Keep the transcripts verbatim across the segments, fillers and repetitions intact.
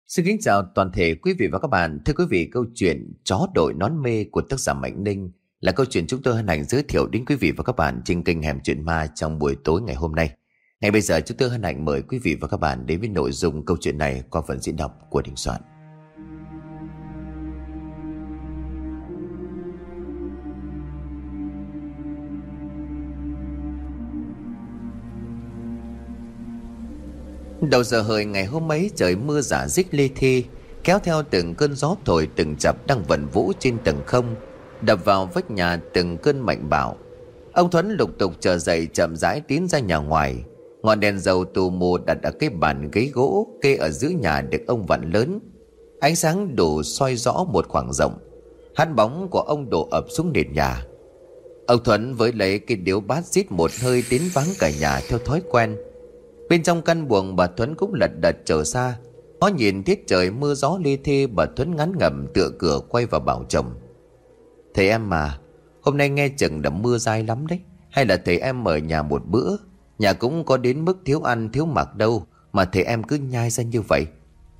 Xin kính chào toàn thể quý vị và các bạn. Thưa quý vị, câu chuyện Chó đội nón mê của tác giả Mạnh Ninh là câu chuyện chúng tôi hân hạnh giới thiệu đến quý vị và các bạn trên kênh Hẻm Chuyện Ma trong buổi tối ngày hôm nay. Ngay bây giờ chúng tôi hân hạnh mời quý vị và các bạn đến với nội dung câu chuyện này qua phần diễn đọc của Đình Soạn. Đầu giờ hợi ngày hôm ấy, trời mưa rả rích lê thê, kéo theo từng cơn gió thổi từng chập đang vần vũ trên tầng không, đập vào vách nhà từng cơn mạnh bạo. Ông Thuấn lục tục trở dậy, chậm rãi tiến ra nhà ngoài. Ngọn đèn dầu tù mù đặt ở cái bàn ghế gỗ kê ở giữa nhà được ông vặn lớn, ánh sáng đủ soi rõ một khoảng rộng. Hát bóng của ông đổ ập xuống nền nhà. Ông Thuấn với lấy cái điếu bát rít một hơi đến vắng cả nhà theo thói quen. Bên trong căn buồng, bà Thuấn cũng lật đật trở ra, ngó nhìn tiết trời mưa gió lê thê. Bà Thuấn ngán ngẩm tựa cửa quay vào bảo chồng: "Thầy em mà, hôm nay nghe chừng đã mưa dai lắm đấy. Hay là thầy em ở nhà một bữa, nhà cũng có đến mức thiếu ăn thiếu mặc đâu mà thầy em cứ nhai ra như vậy."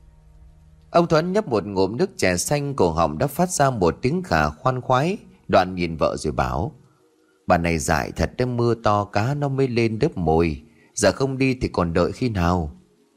Ông Thuấn nhấp một ngụm nước chè xanh, cổ họng đã phát ra một tiếng khà khoan khoái. Đoạn nhìn vợ rồi bảo: "Bà này dại thật đấy, mưa to cá nó mới lên đớp mồi, giờ không đi thì còn đợi khi nào?"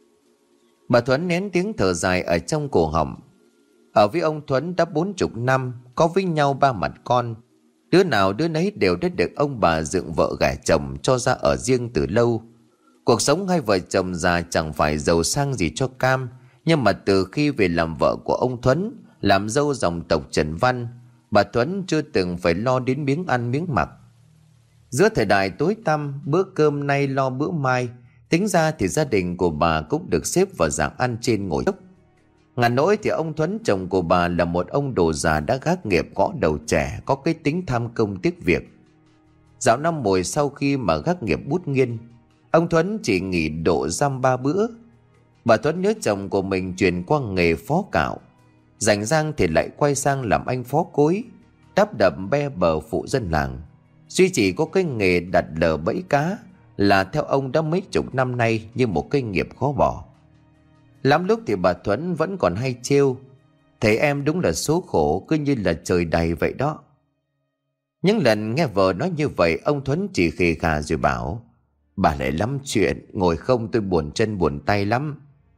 Bà Thuấn nén tiếng thở dài ở trong cổ họng. Ở với ông Thuấn đã bốn chục năm, có với nhau ba mặt con, đứa nào đứa nấy đều đã được ông bà dựng vợ gả chồng cho ra ở riêng từ lâu. Cuộc sống hai vợ chồng già chẳng phải giàu sang gì cho cam, nhưng mà từ khi về làm vợ của ông Thuấn, làm dâu dòng tộc Trần Văn, bà Thuấn chưa từng phải lo đến miếng ăn miếng mặc. Giữa thời đại tối tăm, bữa cơm nay lo bữa mai, tính ra thì gia đình của bà cũng được xếp vào dạng ăn trên ngồi dốc. Ngàn nỗi thì ông Thuấn, chồng của bà, là một ông đồ già đã gác nghiệp gõ đầu trẻ, có cái tính tham công tiếc việc. Dạo năm mùi sau khi mà gác nghiệp bút nghiên, ông Thuấn chỉ nghỉ độ dăm ba bữa. Bà Thuấn nhớ chồng của mình chuyển qua nghề phó cạo, rảnh rang thì lại quay sang làm anh phó cối, đắp đập be bờ phụ dân làng. Duy chỉ có cái nghề đặt lờ bẫy cá là theo ông đã mấy chục năm nay như một cái nghiệp khó bỏ. Lắm lúc thì bà Thuấn vẫn còn hay trêu: "Thầy em đúng là số khổ, cứ như là trời đầy vậy đó." Những lần nghe vợ nói như vậy, ông Thuấn chỉ khề khà rồi bảo: "Bà lại lắm chuyện, ngồi không tôi buồn chân buồn tay lắm."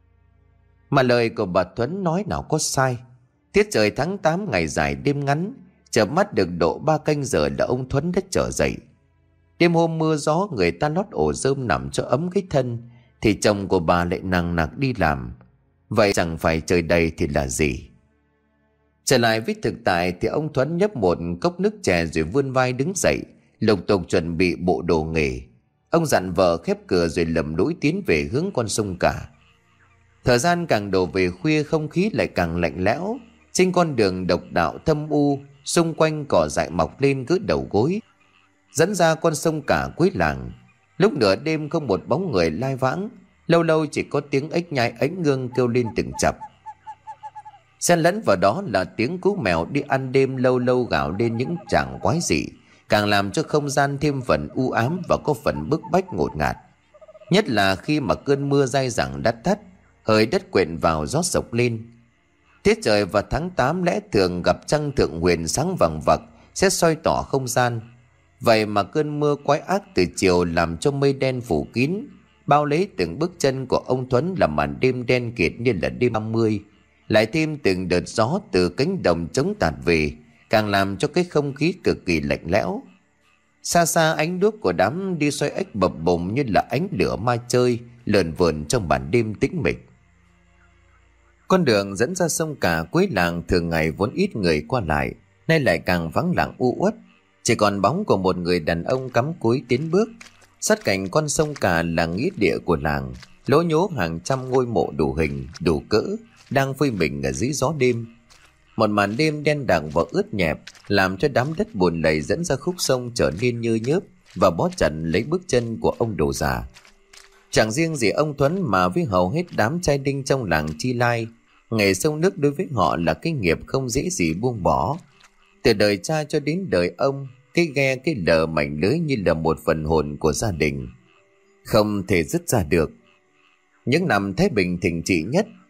Mà lời của bà Thuấn nói nào có sai. Tiết trời tháng tám ngày dài đêm ngắn, chợp mắt được độ ba canh giờ là ông Thuấn đã trở dậy. Đêm hôm mưa gió, người ta lót ổ rơm nằm cho ấm cái thân, thì chồng của bà lại nằng nặc đi làm. Vậy chẳng phải trời đầy thì là gì? Trở lại với thực tại thì ông Thuấn nhấp một cốc nước chè rồi vươn vai đứng dậy, lục tục chuẩn bị bộ đồ nghề. Ông dặn vợ khép cửa rồi lầm lũi tiến về hướng con sông Cả. Thời gian càng đổ về khuya, không khí lại càng lạnh lẽo. Trên con đường độc đạo thâm u, xung quanh cỏ dại mọc lên cứ đầu gối, dẫn ra con sông Cả cuối làng. Lúc nửa đêm không một bóng người lai vãng, lâu lâu chỉ có tiếng ếch nhái ếch ngương kêu lên từng chập. Xen lẫn vào đó là tiếng cú mèo đi ăn đêm lâu lâu gào lên những tràng quái dị, càng làm cho không gian thêm phần u ám và có phần bức bách ngột ngạt. Nhất là khi mà cơn mưa dai dẳng đã tắt, hơi đất quện vào gió sộc lên. Tiết trời vào tháng tám lẽ thường gặp trăng thượng huyền sáng vằng vặc sẽ soi tỏ không gian. Vậy mà cơn mưa quái ác từ chiều làm cho mây đen phủ kín, bao lấy từng bước chân của ông Thuấn, làm màn đêm đen kịt như là đêm ba mươi. Lại thêm từng đợt gió từ cánh đồng trống tạt về, càng làm cho cái không khí cực kỳ lạnh lẽo. Xa xa ánh đuốc của đám đi xoay ếch bập bùng như là ánh lửa ma chơi lờn vờn trong bản đêm tĩnh mịch. Con đường dẫn ra sông Cả cuối làng thường ngày vốn ít người qua lại, nay lại càng vắng lặng u uất. Chỉ còn bóng của một người đàn ông cắm cúi tiến bước. Sát cạnh con sông Cả là nghĩa địa của làng, lố nhố hàng trăm ngôi mộ đủ hình, đủ cỡ đang phơi mình ở dưới gió đêm. Một màn đêm đen đặc và ướt nhẹp làm cho đám đất bùn lầy dẫn ra khúc sông trở nên nhơ nhớp và bó chặt lấy bước chân của ông đồ già. Chẳng riêng gì ông Thuấn mà với hầu hết đám trai đinh trong làng Chi Lai, nghề sông nước đối với họ là cái nghiệp không dễ gì buông bỏ. Từ đời cha cho đến đời ông, cái ghe cái lờ mảnh lưới như là một phần hồn của gia đình, không thể dứt ra được. Những năm thái bình thịnh trị nhất,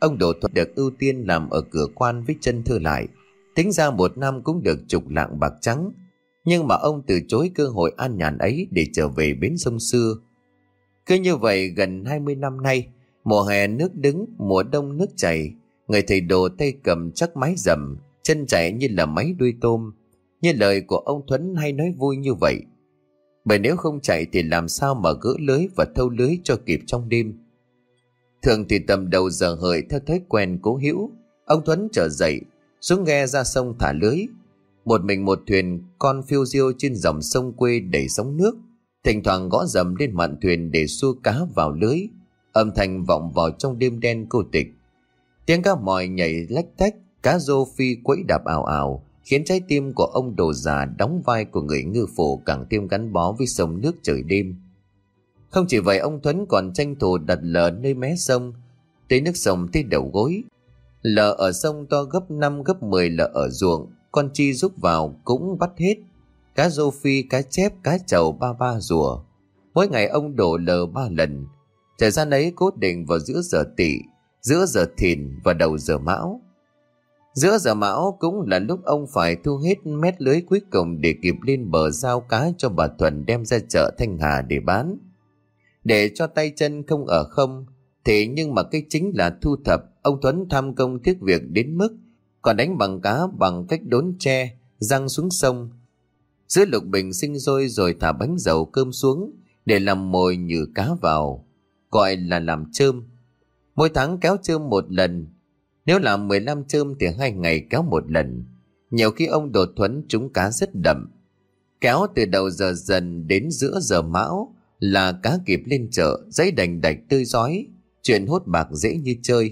Ông Đồ Thuận được ưu tiên làm ở cửa quan với chân thư lại, tính ra một năm cũng được chục lạng bạc trắng. Nhưng mà ông từ chối cơ hội an nhàn ấy để trở về bến sông xưa. Cứ như vậy gần hai mươi năm nay, mùa hè nước đứng, mùa đông nước chảy, người thầy Đồ tay cầm chắc mái rầm, chân chạy như là máy đuôi tôm. Như lời của ông Thuấn hay nói vui như vậy. Bởi nếu không chạy thì làm sao mà gỡ lưới và thâu lưới cho kịp trong đêm. Thường thì tầm đầu giờ hợi theo thói quen cố hữu, ông Thuấn trở dậy, xuống ghe ra sông thả lưới. Một mình một thuyền con phiêu diêu trên dòng sông quê đầy sóng nước, thỉnh thoảng gõ dầm lên mạn thuyền để xua cá vào lưới. Âm thanh vọng vào trong đêm đen cô tịch. Tiếng cá mòi nhảy lách tách, cá rô phi quẫy đạp ào ào, khiến trái tim của ông Đồ già đóng vai của người ngư phủ càng thêm gắn bó với sông nước trời đêm. Không chỉ vậy, ông Thuấn còn tranh thủ đặt lờ nơi mé sông, tới nước sông tới đầu gối. Lờ ở sông to gấp năm gấp mười lờ ở ruộng, con chi rút vào cũng bắt hết. Cá rô phi, cá chép, cá trầu ba ba rùa. Mỗi ngày ông đổ lờ ba lần. Thời gian ấy cố định vào giữa giờ Tỵ, giữa giờ Thìn và đầu giờ Mão. Giữa giờ Mão cũng là lúc ông phải thu hết mét lưới cuối cùng để kịp lên bờ giao cá cho bà Thuần đem ra chợ Thanh Hà để bán. Để cho tay chân không ở không, thế nhưng mà cái chính là thu thập, ông Tuấn tham công tiếc việc đến mức còn đánh bằng cá bằng cách đốn tre, răng xuống sông. Giữa lục bình sinh sôi rồi thả bánh dầu cơm xuống để làm mồi nhử cá vào, gọi là làm chơm. Mỗi tháng kéo chơm một lần, nếu làm mười lăm chơm thì hai ngày kéo một lần. Nhiều khi ông Đồ Thuấn trúng cá rất đậm. Kéo từ đầu giờ dần đến giữa giờ Mão là cá kịp lên chợ, giấy đành đạch tươi rói, chuyện hốt bạc dễ như chơi.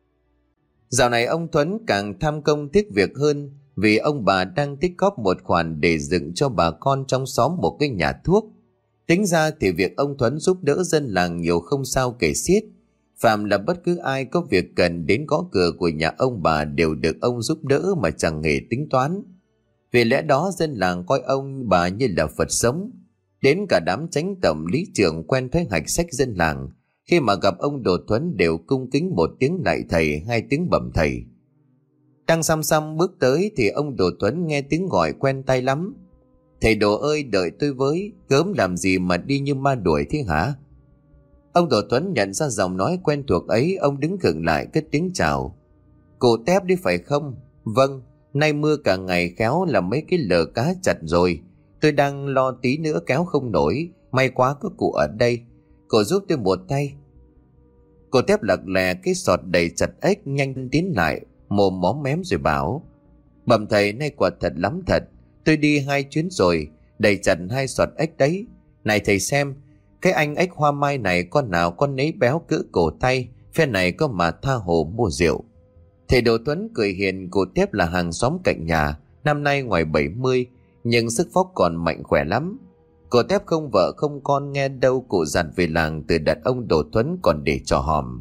Dạo này ông Thuấn càng tham công tiếc việc hơn, vì ông bà đang tích góp một khoản để dựng cho bà con trong xóm một cái nhà thuốc. Tính ra thì việc ông Thuấn giúp đỡ dân làng nhiều không sao kể xiết. Phạm là bất cứ ai có việc cần đến gõ cửa của nhà ông bà đều được ông giúp đỡ mà chẳng hề tính toán. Vì lẽ đó dân làng coi ông bà như là Phật sống. Đến cả đám chánh tổng lý trưởng quen thói hạch sách dân làng, khi mà gặp ông Đồ Thuấn đều cung kính một tiếng lạy thầy, hai tiếng bẩm thầy. Đang xăm xăm bước tới thì ông Đồ Thuấn nghe tiếng gọi quen tai lắm. Thầy Đồ ơi, đợi tôi với, gớm làm gì mà đi như ma đuổi thế hả? Ông Đồ Thuấn nhận ra giọng nói quen thuộc ấy, ông đứng khựng lại cất tiếng chào. Cụ Tép đi phải không? Vâng, nay mưa cả ngày khéo làm mấy cái lờ cá chặt rồi. Tôi đang lo tí nữa kéo không nổi, may quá có cụ ở đây. Cụ giúp tôi một tay. Cụ Tép lật lè cái sọt đầy chặt ếch nhanh tiến lại, mồm móm mém rồi bảo. Bẩm thầy, nay quả thật lắm thật. Tôi đi hai chuyến rồi, đầy chặt hai sọt ếch đấy. Này thầy xem, cái anh ếch hoa mai này con nào con nấy béo cỡ cổ tay, phe này có mà tha hồ mua rượu. Thầy Đồ Tuấn cười hiền, cụ Tép là hàng xóm cạnh nhà, năm nay ngoài bảy mươi, nhưng sức phóc còn mạnh khỏe lắm. Cụ Tép không vợ không con, nghe đâu cụ dặn về làng từ đặt ông Đồ Tuấn còn để trò hòm.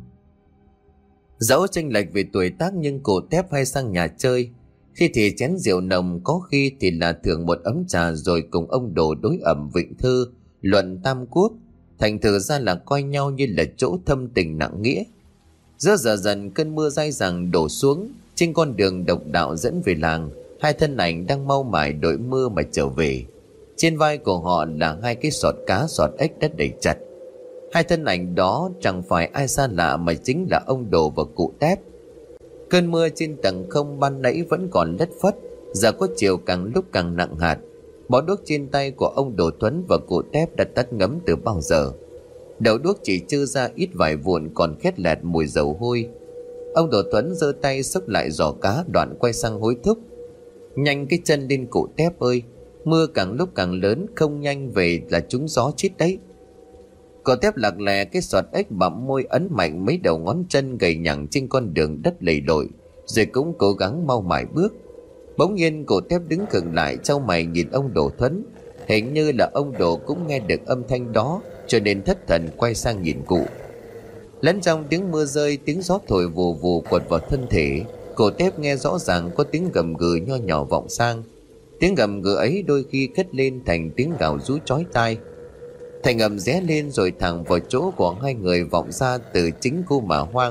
Dẫu chênh lệch về tuổi tác nhưng cụ Tép hay sang nhà chơi. Khi thì chén rượu nồng, có khi thì là thưởng một ấm trà rồi cùng ông Đồ đối ẩm vịnh thư, luận tam quốc. Thành thử ra là coi nhau như là chỗ thâm tình nặng nghĩa. Giữa giờ dần cơn mưa dai dẳng đổ xuống, trên con đường độc đạo dẫn về làng, hai thân ảnh đang mau mải đội mưa mà trở về. Trên vai của họ là hai cái sọt cá sọt ếch đã đầy chặt. Hai thân ảnh đó chẳng phải ai xa lạ mà chính là ông Đồ và cụ Tép. Cơn mưa trên tầng không ban nãy vẫn còn lất phất, giờ có chiều càng lúc càng nặng hạt. Bó đuốc trên tay của ông Đồ Tuấn và cụ Tép đã tắt ngấm từ bao giờ. Đầu đuốc chỉ trơ ra ít vài vụn còn khét lẹt mùi dầu hôi. Ông Đồ Tuấn giơ tay xốc lại giỏ cá, đoạn quay sang hối thúc. Nhanh cái chân lên cụ Tép ơi, mưa càng lúc càng lớn, không nhanh về là trúng gió chết đấy. Cụ Tép lạc lè cái sọt ếch, bặm môi ấn mạnh mấy đầu ngón chân gầy nhẳng trên con đường đất lầy lội, rồi cũng cố gắng mau mải bước. Bỗng nhiên cụ Tép đứng khựng lại, chau mày nhìn ông Đồ Thuấn. Hình như là ông Đồ cũng nghe được âm thanh đó, cho nên thất thần quay sang nhìn cụ. Lẫn trong tiếng mưa rơi, tiếng gió thổi vù vù quật vào thân thể, cụ Tép nghe rõ ràng có tiếng gầm gừ nho nhỏ vọng sang. Tiếng gầm gừ ấy đôi khi cất lên thành tiếng gào rú chói tai. Thành ngầm ré lên rồi thẳng vào chỗ của hai người vọng ra từ chính khu mả hoang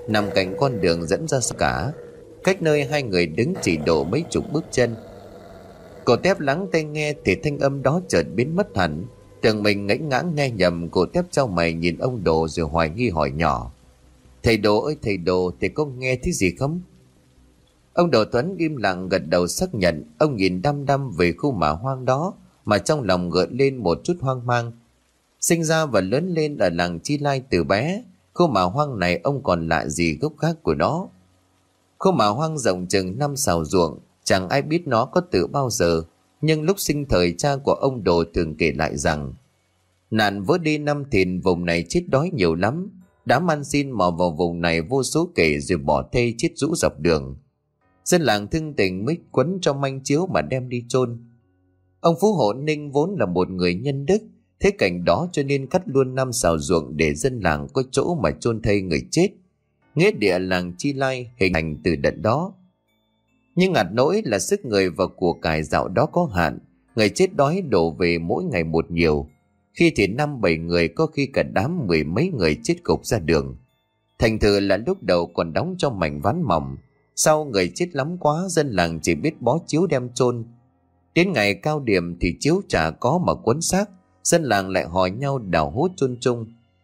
nằm cạnh con đường dẫn ra sông cả, cách nơi hai người đứng chỉ độ mấy chục bước chân. Cô Tép lắng tai nghe thì thanh âm đó chợt biến mất hẳn. Tưởng mình ngẫy ngãng nghe nhầm, cô Tép chau mày nhìn ông Đồ rồi hoài nghi hỏi nhỏ: "Thầy Đồ ơi thầy Đồ, thầy có nghe thấy gì không?" Ông Đồ Tuấn im lặng gật đầu xác nhận. Ông nhìn đăm đăm về khu mả hoang đó mà trong lòng gợn lên một chút hoang mang. Sinh ra và lớn lên ở làng Chi Lai từ bé, khu mả hoang này ông còn lạ gì gốc gác của nó. Khu mả hoang rộng chừng năm sào ruộng, chẳng ai biết nó có từ bao giờ. Nhưng lúc sinh thời, cha của ông Đồ thường kể lại rằng nạn vỡ đi năm Thìn vùng này chết đói nhiều lắm. Đám ăn xin mò vào vùng này vô số kể rồi bỏ thây chết rũ dọc đường. Dân làng thưng tình mới quấn cho manh chiếu mà đem đi chôn. Ông Phú Hộ Ninh vốn là một người nhân đức, thế cảnh đó cho nên cắt luôn năm sào ruộng để dân làng có chỗ mà chôn thây người chết. Nghĩa địa làng Chi Lai hình thành từ đợt đó. Nhưng ngặt nỗi là sức người và của cải dạo đó có hạn, người chết đói đổ về mỗi ngày một nhiều. Khi thì năm bảy người, có khi cả đám mười mấy người chết gục ra đường. Thành thử là lúc đầu còn đóng cho mảnh ván mỏng, sau người chết lắm quá, dân làng chỉ biết bó chiếu đem chôn. Đến ngày cao điểm thì chiếu chả có mà quấn xác, dân làng lại hò nhau đào hố chôn chung.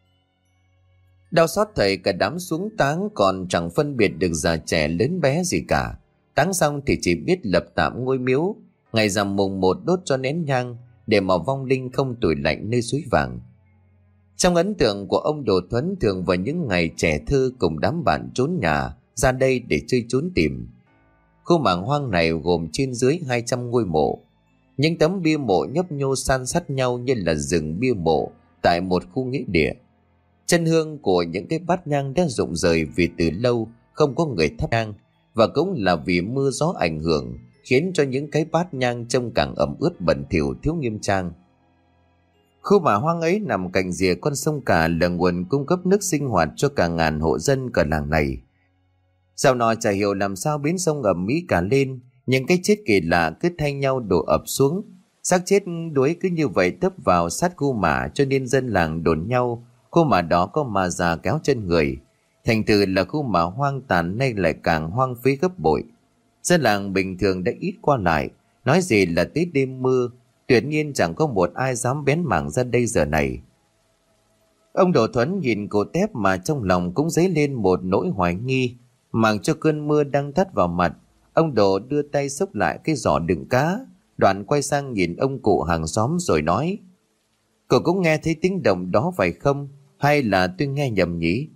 Đau xót thầy cả đám xuống táng còn chẳng phân biệt được già trẻ lớn bé gì cả. Táng xong thì chỉ biết lập tạm ngôi miếu, ngày rằm mùng một đốt cho nén nhang để mà vong linh không tủi lạnh nơi suối vàng. Trong ấn tượng của ông Đồ Thuấn, thường vào những ngày trẻ thơ cùng đám bạn trốn nhà ra đây để chơi trốn tìm. Khu mảng hoang này gồm trên dưới hai trăm ngôi mộ. Những tấm bia mộ nhấp nhô san sát nhau như là rừng bia mộ tại một khu nghĩa địa. Chân hương của những cái bát nhang đã rụng rời vì từ lâu không có người thắp nhang, và cũng là vì mưa gió ảnh hưởng khiến cho những cái bát nhang trông càng ẩm ướt bẩn thỉu thiếu nghiêm trang. Khu mả hoang ấy nằm cạnh rìa con sông Cả, là nguồn cung cấp nước sinh hoạt cho cả ngàn hộ dân cả làng này. Dạo nọ chả hiểu làm sao bến sông ầm ĩ cả lên, những cái chết kỳ lạ cứ thay nhau đổ ập xuống. Xác chết đuối cứ như vậy tấp vào sát khu mả, cho nên dân làng đồn nhau khu mả đó có ma già kéo chân người. Thành thử là khu mả hoang tàn nay lại càng hoang phí gấp bội. Dân làng bình thường đã ít qua lại, nói gì là tới đêm mưa, tuyệt nhiên chẳng có một ai dám bén mảng ra đây giờ này. Ông Đồ Thuấn nhìn cô Tép mà trong lòng cũng dấy lên một nỗi hoài nghi. Màng cho cơn mưa đang tắt vào mặt, ông Đồ đưa tay xốc lại cái giỏ đựng cá, đoạn quay sang nhìn ông cụ hàng xóm rồi nói: "Cậu cũng nghe thấy tiếng động đó phải không? Hay là tôi nghe nhầm nhỉ?"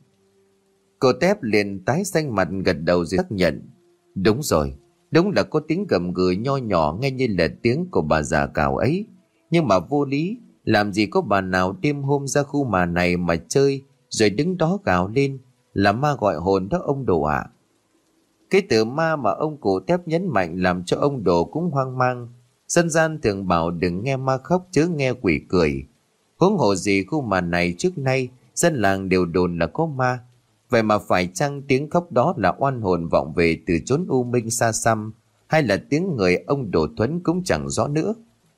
Cô Tép liền tái xanh mặt gật đầu rồi xác nhận: "Đúng rồi, đúng là có tiếng gầm gừ nho nhỏ nghe như là tiếng của bà già cào ấy. Nhưng mà vô lý, làm gì có bà nào đêm hôm ra khu mà này mà chơi rồi đứng đó gào lên là ma gọi hồn đó ông Đồ ạ." Cái từ ma mà ông cụ Tép nhấn mạnh làm cho ông Đồ cũng hoang mang. Dân gian thường bảo đừng nghe ma khóc chớ nghe quỷ cười. Huống hồ gì khu mà này trước nay dân làng đều đồn là có ma. Vậy mà phải chăng tiếng khóc đó là oan hồn vọng về từ chốn u minh xa xăm, hay là tiếng người ông Đồ Thuấn cũng chẳng rõ nữa.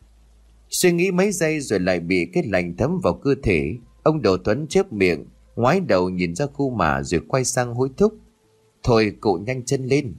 Suy nghĩ mấy giây rồi lại bị cái lạnh thấm vào cơ thể. Ông Đồ Thuấn chớp miệng, ngoái đầu nhìn ra khu mả rồi quay sang hối thúc: "Thôi cụ nhanh chân lên."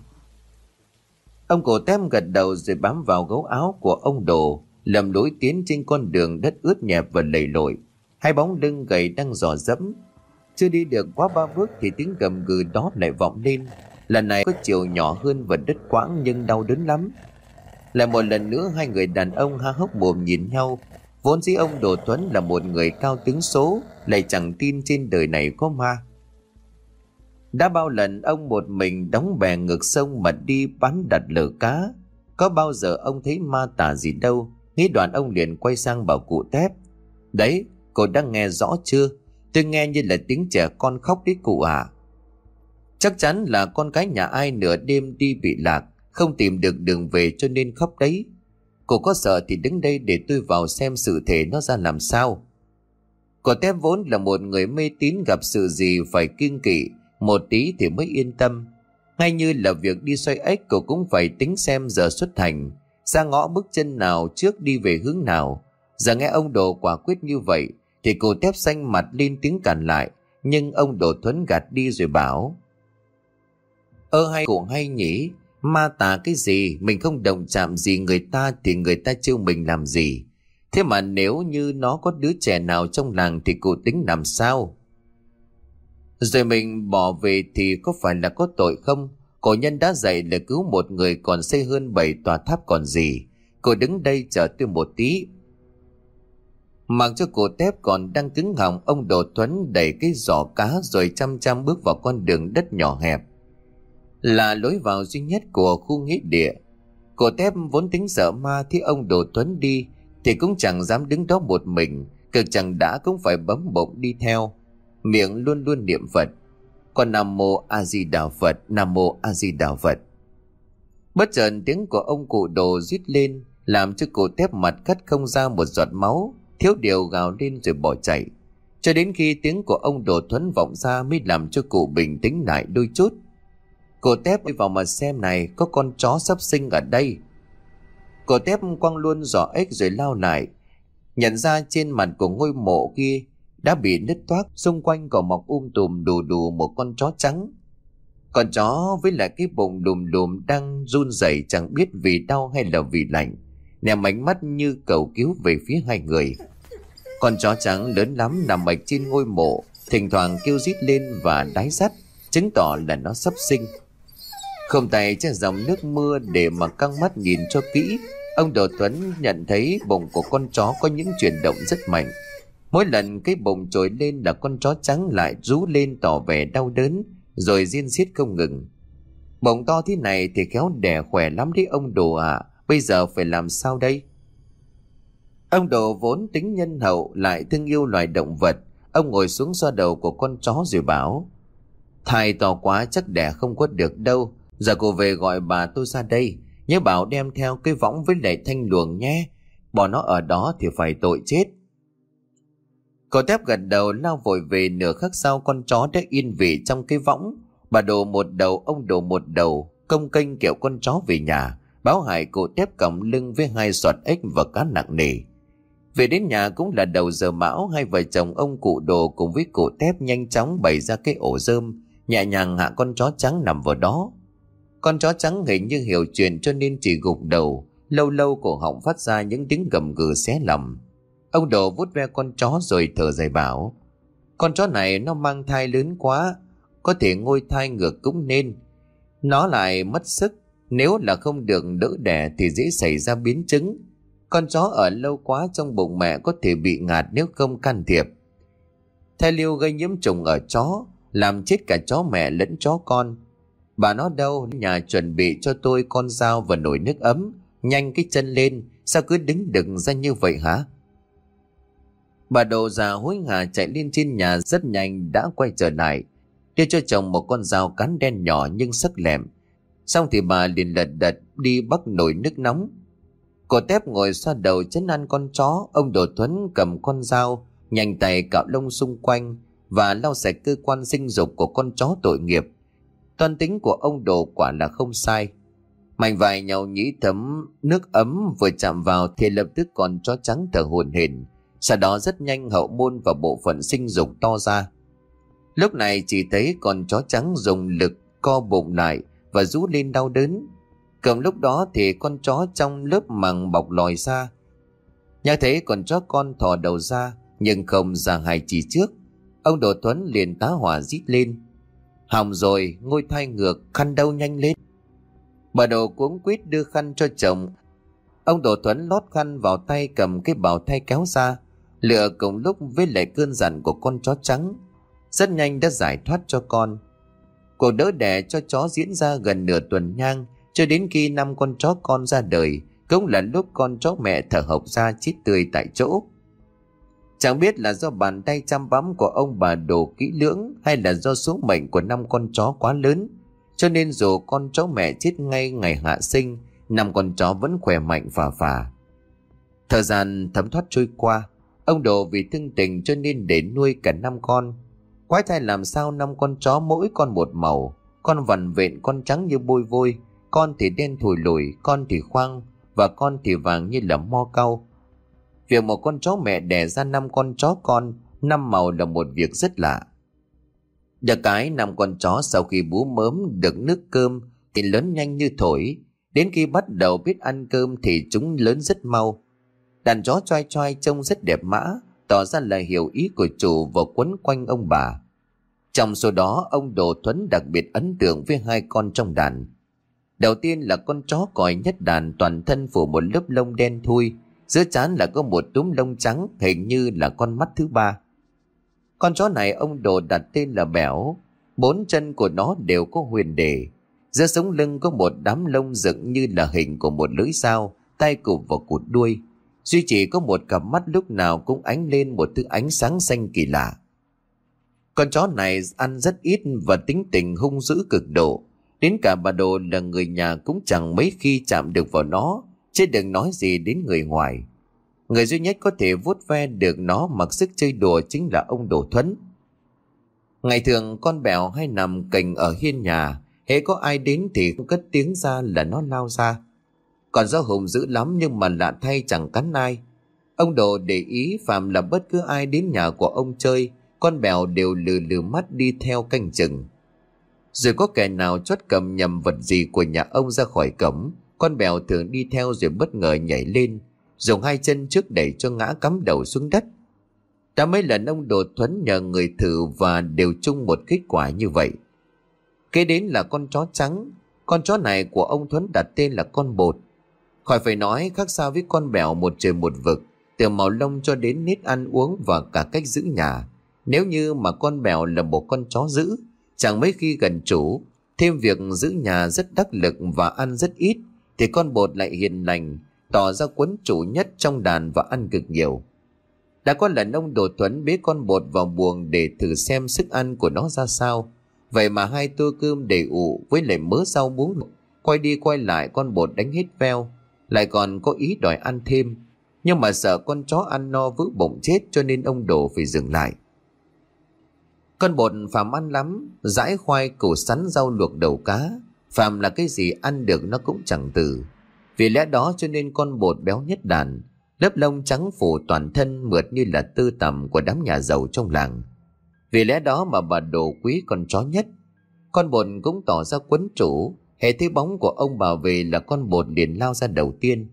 Ông cụ Tép gật đầu rồi bám vào gấu áo của ông Đồ, lầm lối tiến trên con đường đất ướt nhẹp và lầy lội. Hai bóng lưng gầy đang dò dẫm. Chưa đi được quá ba bước thì tiếng gầm gừ đó lại vọng lên. Lần này có chiều nhỏ hơn và đứt quãng nhưng đau đớn lắm. Lại một lần nữa hai người đàn ông há hốc mồm nhìn nhau. Vốn dĩ ông Đồ Tuấn là một người cao tướng số, lại chẳng tin trên đời này có ma. Đã bao lần ông một mình đóng bè ngược sông mà đi bán đặt lở cá, có bao giờ ông thấy ma tà gì đâu. Nghĩ đoạn ông liền quay sang bảo cụ Tép: "Đấy, cô đã nghe rõ chưa? Tôi nghe như là tiếng trẻ con khóc đấy cụ à." Chắc chắn là con cái nhà ai nửa đêm đi bị lạc, không tìm được đường về cho nên khóc đấy. Cô có sợ thì đứng đây để tôi vào xem sự thể nó ra làm sao. Cô Tép vốn là một người mê tín, gặp sự gì phải kiêng kỵ một tí thì mới yên tâm. Ngay như là việc đi xoay ếch, cô cũng phải tính xem giờ xuất hành, ra ngõ bước chân nào trước, đi về hướng nào. Giờ nghe ông Đồ quả quyết như vậy thì cô Tép xanh mặt lên tiếng cản lại, nhưng ông Đồ Thuấn gạt đi rồi bảo: Ơ hay cụ hay nhỉ, ma tà cái gì, mình không động chạm gì người ta thì người ta trêu mình làm gì. Thế mà nếu như nó có đứa trẻ nào trong làng thì cụ tính làm sao? Rồi mình bỏ về thì có phải là có tội không? Cổ nhân đã dạy là cứu một người còn xây hơn bảy tòa tháp còn gì. Cô đứng đây chờ tôi một tí. Mặc cho cổ Tép còn đang cứng họng, ông Đồ Thuấn đẩy cái giỏ cá rồi chăm chăm bước vào con đường đất nhỏ hẹp, là lối vào duy nhất của khu nghĩa địa. Cổ Tép vốn tính sợ ma, thì ông Đồ Thuấn đi thì cũng chẳng dám đứng đó một mình, cực chẳng đã cũng phải bấm bụng đi theo, miệng luôn luôn niệm Phật. Còn Nam Mô A Di Đà Phật, Nam Mô A Di Đà Phật. Bất chợt tiếng của ông cụ Đồ rít lên, làm cho cổ Tép mặt cắt không ra một giọt máu, thiếu điều gào lên rồi bỏ chạy. Cho đến khi tiếng của ông Đồ Thuấn vọng ra mới làm cho cụ bình tĩnh lại đôi chút. Cổ Tép đi vào mà xem này, có con chó sắp sinh ở đây. Cổ Tép quăng luôn giỏ ếch rồi lao lại, nhận ra trên mặt của ngôi mộ kia đã bị nứt toác, xung quanh còn mọc um tùm đù đù một con chó trắng. Con chó với lại cái bụng đùm đùm đang run rẩy, chẳng biết vì đau hay là vì lạnh, ném ánh mắt như cầu cứu về phía hai người. Con chó trắng lớn lắm nằm mạch trên ngôi mộ, thỉnh thoảng kêu rít lên và đái sắt, chứng tỏ là nó sắp sinh. Không tay che dòng nước mưa để mà căng mắt nhìn cho kỹ, ông Đồ Tuấn nhận thấy bụng của con chó có những chuyển động rất mạnh. Mỗi lần cái bụng trồi lên là con chó trắng lại rú lên tỏ vẻ đau đớn, rồi riêng xiết không ngừng. Bụng to thế này thì khéo đẻ khỏe lắm đấy ông Đồ ạ, à. Bây giờ phải làm sao đây? Ông Đồ vốn tính nhân hậu lại thương yêu loài động vật. Ông ngồi xuống xoa đầu của con chó rồi bảo: Thai to quá chắc đẻ không có được đâu. Giờ cô về gọi bà tôi ra đây, nhớ bảo đem theo cái võng với lại thanh luồng nhé. Bỏ nó ở đó thì phải tội chết. Cô Tép gật đầu lao vội về. Nửa khắc sau con chó đã yên vị trong cái võng. Bà Đồ một đầu, ông Đồ một đầu, công kênh kẹo con chó về nhà, báo hại cô Tép còng lưng với hai giọt ếch và cá nặng nề. Về đến nhà cũng là đầu giờ mão, hai vợ chồng ông cụ Đồ cùng với cụ Tép nhanh chóng bày ra cái ổ rơm, nhẹ nhàng hạ con chó trắng nằm vào đó. Con chó trắng hình như hiểu chuyện cho nên chỉ gục đầu, lâu lâu cổ họng phát ra những tiếng gầm gừ xé lòng. Ông Đồ vuốt ve con chó rồi thở dài bảo: Con chó này nó mang thai lớn quá, có thể ngôi thai ngược cũng nên. Nó lại mất sức, nếu là không được đỡ đẻ thì dễ xảy ra biến chứng. Con chó ở lâu quá trong bụng mẹ có thể bị ngạt nếu không can thiệp. Thai lưu gây nhiễm trùng ở chó, làm chết cả chó mẹ lẫn chó con. Bà nó đâu, nhà chuẩn bị cho tôi con dao và nồi nước ấm, nhanh cái chân lên, sao cứ đứng đực ra như vậy hả? Bà Đồ già hối hả chạy lên trên nhà rất nhanh đã quay trở lại, đưa cho chồng một con dao cán đen nhỏ nhưng sắc lẹm. Xong thì bà liền lật đật đi bắc nồi nước nóng. Cô Tép ngồi xoa đầu trấn an con chó. Ông Đồ Thuấn cầm con dao, nhanh tay cạo lông xung quanh và lau sạch cơ quan sinh dục của con chó tội nghiệp. Toan tính của ông Đồ quả là không sai. Mảnh vải nhàu nhĩ thấm nước ấm vừa chạm vào thì lập tức con chó trắng thở hổn hển. Sau đó rất nhanh hậu môn và bộ phận sinh dục to ra. Lúc này chỉ thấy con chó trắng dùng lực co bụng lại và rú lên đau đớn. Cầm lúc đó thì con chó trong lớp màng bọc lòi ra. Nhắc thấy con chó con thò đầu ra nhưng không ra hai chỉ trước. Ông Đồ Tuấn liền tá hỏa rít lên: Hỏng rồi, ngôi thai ngược, khăn đâu nhanh lên. Bà Đồ cuống quýt đưa khăn cho chồng. Ông Đồ Tuấn lót khăn vào tay, cầm cái bào thai kéo ra, lựa cùng lúc với lại cơn giận của con chó trắng. Rất nhanh đã giải thoát cho con. Cuộc đỡ đẻ cho chó diễn ra gần nửa tuần nhang, cho đến khi năm con chó con ra đời, cũng là lúc con chó mẹ thở hộc ra chết tươi tại chỗ. Chẳng biết là do bàn tay chăm bắm của ông bà Đồ kỹ lưỡng hay là do số mệnh của năm con chó quá lớn, cho nên dù con chó mẹ chết ngay ngày hạ sinh, năm con chó vẫn khỏe mạnh phà phà. Thời gian thấm thoát trôi qua, ông Đồ vì thương tình cho nên để nuôi cả năm con. Quái thai làm sao năm con chó mỗi con một màu, con vằn vện, con trắng như bôi vôi, con thì đen thùi lùi, con thì khoang và con thì vàng như là mo cau. Việc một con chó mẹ đẻ ra năm con chó con năm màu là một việc rất lạ. Nhà cái năm con chó sau khi bú mớm được nước cơm thì lớn nhanh như thổi. Đến khi bắt đầu biết ăn cơm thì chúng lớn rất mau. Đàn chó choai choai trông rất đẹp mã, tỏ ra là hiểu ý của chủ và quấn quanh ông bà. Trong số đó, ông Đồ Thuấn đặc biệt ấn tượng với hai con trong đàn. Đầu tiên là con chó còi nhất đàn, toàn thân phủ một lớp lông đen thui, giữa trán là có một túm lông trắng, hình như là con mắt thứ ba. Con chó này ông Đồ đặt tên là Bẻo. Bốn chân của nó đều có huyền đề, giữa sống lưng có một đám lông dựng như là hình của một lưỡi dao, tay cụp vào cụt đuôi. Duy chỉ có một cặp mắt lúc nào cũng ánh lên một thứ ánh sáng xanh kỳ lạ. Con chó này ăn rất ít và tính tình hung dữ cực độ. Đến cả bà Đồ là người nhà cũng chẳng mấy khi chạm được vào nó, chứ đừng nói gì đến người ngoài. Người duy nhất có thể vuốt ve được nó mặc sức chơi đùa chính là ông Đồ Thuấn. Ngày thường con Bẻo hay nằm cành ở hiên nhà, hễ có ai đến thì không cất tiếng ra là nó lao ra. Còn do hùng dữ lắm nhưng mà lạ thay chẳng cắn ai. Ông Đồ để ý phàm là bất cứ ai đến nhà của ông chơi, con Bẻo đều lừ lừ mắt đi theo canh chừng. Rồi có kẻ nào chót cầm nhầm vật gì của nhà ông ra khỏi cổng, con Bẻo thường đi theo rồi bất ngờ nhảy lên, dùng hai chân trước đẩy cho ngã cắm đầu xuống đất. Đã mấy lần ông Đồ Thuấn nhờ người thử và đều chung một kết quả như vậy. Kế đến là con chó trắng. Con chó này của ông Thuấn đặt tên là con Bột. Khỏi phải nói, khác xa với con Bẻo một trời một vực, từ màu lông cho đến nết ăn uống và cả cách giữ nhà. Nếu như mà con Bẻo là một con chó dữ, chẳng mấy khi gần chủ, thêm việc giữ nhà rất đắc lực và ăn rất ít, thì con Bột lại hiền lành, tỏ ra quấn chủ nhất trong đàn và ăn cực nhiều. Đã có lần ông Đồ Thuấn bế con Bột vào buồng để thử xem sức ăn của nó ra sao. Vậy mà hai tô cơm đầy ụ với lại mớ rau muống, quay đi quay lại con Bột đánh hết veo, lại còn có ý đòi ăn thêm. Nhưng mà sợ con chó ăn no vỡ bụng chết cho nên ông Đồ phải dừng lại. Con Bột phàm ăn lắm, dãi khoai, củ sắn, rau luộc, đầu cá. Phàm là cái gì ăn được nó cũng chẳng từ. Vì lẽ đó cho nên con Bột béo nhất đàn, lớp lông trắng phủ toàn thân mượt như là tơ tằm của đám nhà giàu trong làng. Vì lẽ đó mà bà Đồ quý con chó nhất. Con Bột cũng tỏ ra quấn chủ, hễ thấy bóng của ông bà về là con Bột liền lao ra đầu tiên.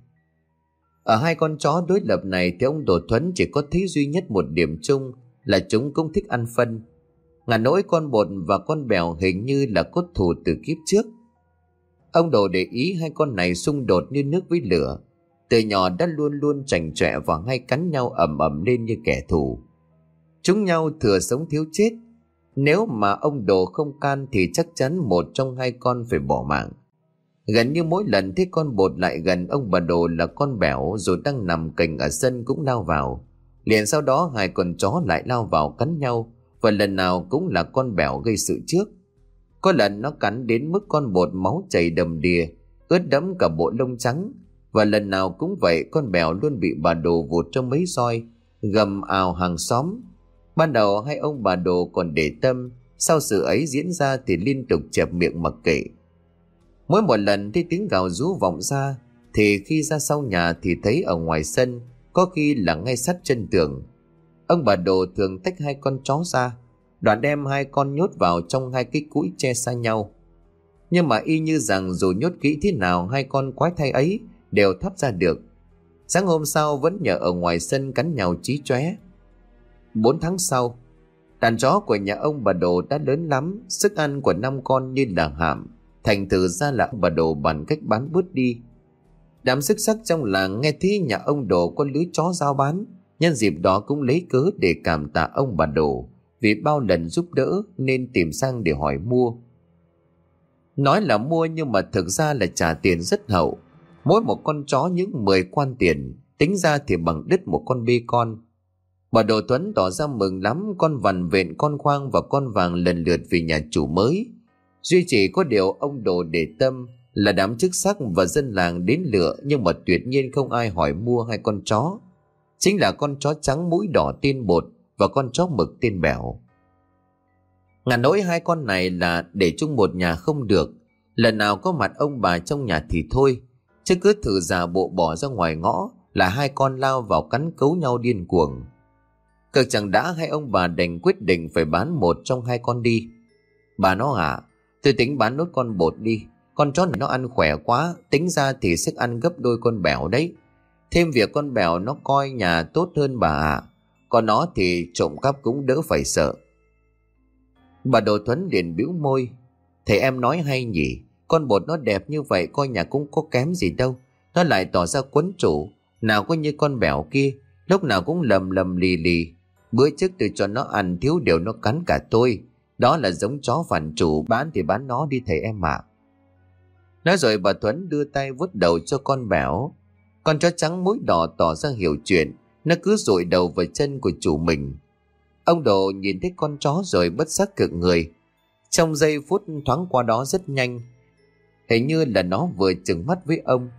Ở hai con chó đối lập này thì ông Đồ Thuấn chỉ có thấy duy nhất một điểm chung là chúng cũng thích ăn phân. Ngả nỗi con Bột và con Bẻo hình như là cốt thù từ kiếp trước. Ông Đồ để ý hai con này xung đột như nước với lửa. Từ nhỏ đã luôn luôn chảnh chọe và hay cắn nhau ầm ầm lên như kẻ thù. Chúng nhau thừa sống thiếu chết. Nếu mà ông Đồ không can thì chắc chắn một trong hai con phải bỏ mạng. Gần như mỗi lần thấy con Bột lại gần ông bà Đồ là con Bẻo rồi đang nằm cành ở sân cũng lao vào. Liền sau đó hai con chó lại lao vào cắn nhau, và lần nào cũng là con Bẻo gây sự trước. Có lần nó cắn đến mức con Bột máu chảy đầm đìa, ướt đẫm cả bộ lông trắng. Và lần nào cũng vậy, con Bẻo luôn bị bà Đồ vụt trong mấy roi, gầm ào hàng xóm. Ban đầu hai ông bà Đồ còn để tâm, sau sự ấy diễn ra thì liên tục chẹp miệng mặc kệ. Mỗi một lần thấy tiếng gào rú vọng ra, thì khi ra sau nhà thì thấy ở ngoài sân, có khi là ngay sát chân tường. Ông bà Đồ thường tách hai con chó ra, đoạn đem hai con nhốt vào trong hai cái cũi che xa nhau. Nhưng mà y như rằng dù nhốt kỹ thế nào, hai con quái thai ấy đều thoát ra được. Sáng hôm sau vẫn nhờ ở ngoài sân cắn nhau chí chóe. Bốn tháng sau, đàn chó của nhà ông bà Đồ đã lớn lắm, sức ăn của năm con như là hạm. Thành thử ra là ông bà Đồ bàn cách bán bớt đi. Đám sức sắc trong làng nghe thấy nhà ông Đồ có lứa chó giao bán, nhân dịp đó cũng lấy cớ để cảm tạ ông bà Đồ vì bao lần giúp đỡ nên tìm sang để hỏi mua. Nói là mua nhưng mà thực ra là trả tiền rất hậu. Mỗi một con chó những mười quan tiền, tính ra thì bằng đứt một con bê con. Bà Đồ Tuấn tỏ ra mừng lắm, con vằn vện, con khoang và con vàng lần lượt về nhà chủ mới. Duy chỉ có điều ông Đồ để tâm là đám chức sắc và dân làng đến lựa, nhưng mà tuyệt nhiên không ai hỏi mua hai con chó. Chính là con chó trắng mũi đỏ tên Bột và con chó mực tên Bẻo. Ngả nỗi hai con này là để chung một nhà không được. Lần nào có mặt ông bà trong nhà thì thôi, chứ cứ thử giả bộ bỏ ra ngoài ngõ là hai con lao vào cắn cấu nhau điên cuồng. Cực chẳng đã, hai ông bà đành quyết định phải bán một trong hai con đi. Bà nó hả? Tôi tính bán nốt con bột đi. Con chó này nó ăn khỏe quá, tính ra thì sức ăn gấp đôi con Bẻo đấy. Thêm việc con Bẻo nó coi nhà tốt hơn bà ạ. Còn nó thì trộm cắp cũng đỡ phải sợ. Bà Đồ Thuấn liền bĩu môi. Thầy em nói hay nhỉ. Con bột nó đẹp như vậy coi nhà cũng có kém gì đâu. Nó lại tỏ ra quấn chủ. Nào có như con Bẻo kia, lúc nào cũng lầm lầm lì lì. Bữa trước tôi cho nó ăn thiếu điều nó cắn cả tôi. Đó là giống chó phản chủ, bán thì bán nó đi thầy em ạ. Nói rồi bà Thuấn đưa tay vuốt đầu cho con Bẻo. Con chó trắng mũi đỏ tỏ ra hiểu chuyện. Nó cứ dội đầu vào chân của chủ mình. Ông Đồ nhìn thấy con chó rồi bất giác cực người. Trong giây phút thoáng qua đó rất nhanh, hình như là nó vừa trừng mắt với ông.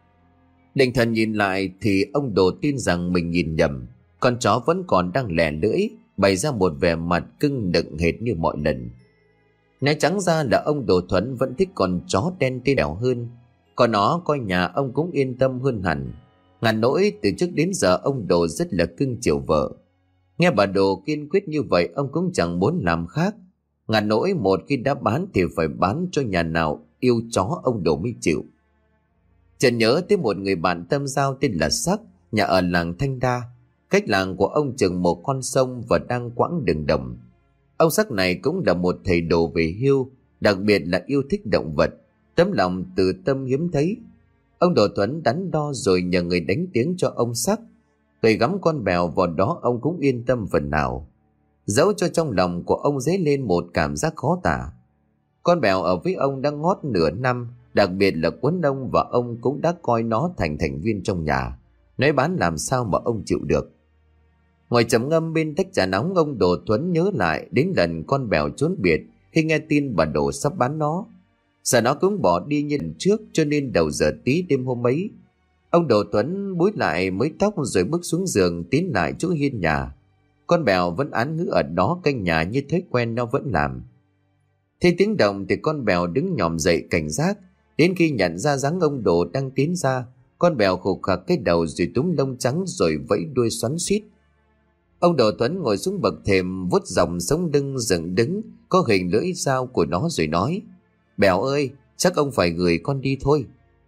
Định thần nhìn lại thì ông Đồ tin rằng mình nhìn nhầm. Con chó vẫn còn đang lè lưỡi, bày ra một vẻ mặt cưng nựng hệt như mọi lần. Nói trắng ra là ông Đồ Thuấn vẫn thích con chó đen tê đẻo hơn. Còn nó coi nhà ông cũng yên tâm hơn hẳn. Ngàn nỗi từ trước đến giờ ông Đồ rất là cưng chiều vợ. Nghe bà Đồ kiên quyết như vậy, ông cũng chẳng muốn làm khác. Ngàn nỗi một khi đã bán thì phải bán cho nhà nào yêu chó ông Đồ mới chịu. Chợt nhớ tới một người bạn tâm giao tên là Sắc, nhà ở làng Thanh Đa. Cách làng của ông chừng một con sông và đang quãng đường đồng. Ông Sắc này cũng là một thầy đồ về hưu, đặc biệt là yêu thích động vật, tấm lòng từ tâm hiếm thấy. Ông Đồ Thuấn đắn đo rồi nhờ người đánh tiếng cho ông Sắc. Người gắm con Bèo vào đó ông cũng yên tâm phần nào. Dẫu cho trong lòng của ông dấy lên một cảm giác khó tả. Con Bèo ở với ông đã ngót nửa năm, đặc biệt là quấn ông và ông cũng đã coi nó thành thành viên trong nhà. Nói bán làm sao mà ông chịu được. Ngồi trầm ngâm bên tách trà nóng, ông Đồ Thuấn nhớ lại đến lần con Bèo trốn biệt khi nghe tin bà Đồ sắp bán nó. Giờ nó cũng bỏ đi như lần trước, cho nên đầu giờ tí đêm hôm ấy, ông Đồ Thuấn búi lại mới tóc rồi bước xuống giường tiến lại chỗ hiên nhà. Con Bèo vẫn án ngữ ở đó canh nhà như thói quen nó vẫn làm. Thấy tiếng động thì con Bèo đứng nhòm dậy cảnh giác. Đến khi nhận ra dáng ông Đồ đang tiến ra, con Bèo khục khặc cái đầu rồi túm lông trắng rồi vẫy đuôi xoắn xuýt. Ông Đồ Tuấn ngồi xuống bậc thềm, vuốt dòng sống lưng dựng đứng có hình lưỡi dao của nó rồi nói: Bèo ơi, chắc ông phải gửi con đi thôi.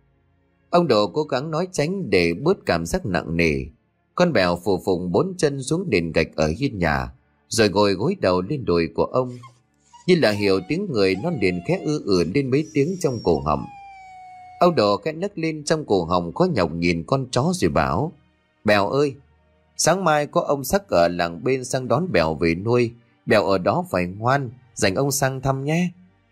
Ông Đồ cố gắng nói tránh để bớt cảm giác nặng nề. Con Bèo phù phụng bốn chân xuống nền gạch ở hiên nhà, rồi ngồi gối đầu lên đùi của ông. Như là hiểu tiếng người, nó liền khẽ ư ử lên mấy tiếng trong cổ họng. Ông Đồ khẽ nấc lên trong cổ họng có nhọc nhìn con chó rồi bảo: Bèo ơi, sáng mai có ông Sắc ở làng bên sang đón Bèo về nuôi. Bèo ở đó phải ngoan, dành ông sang thăm nhé.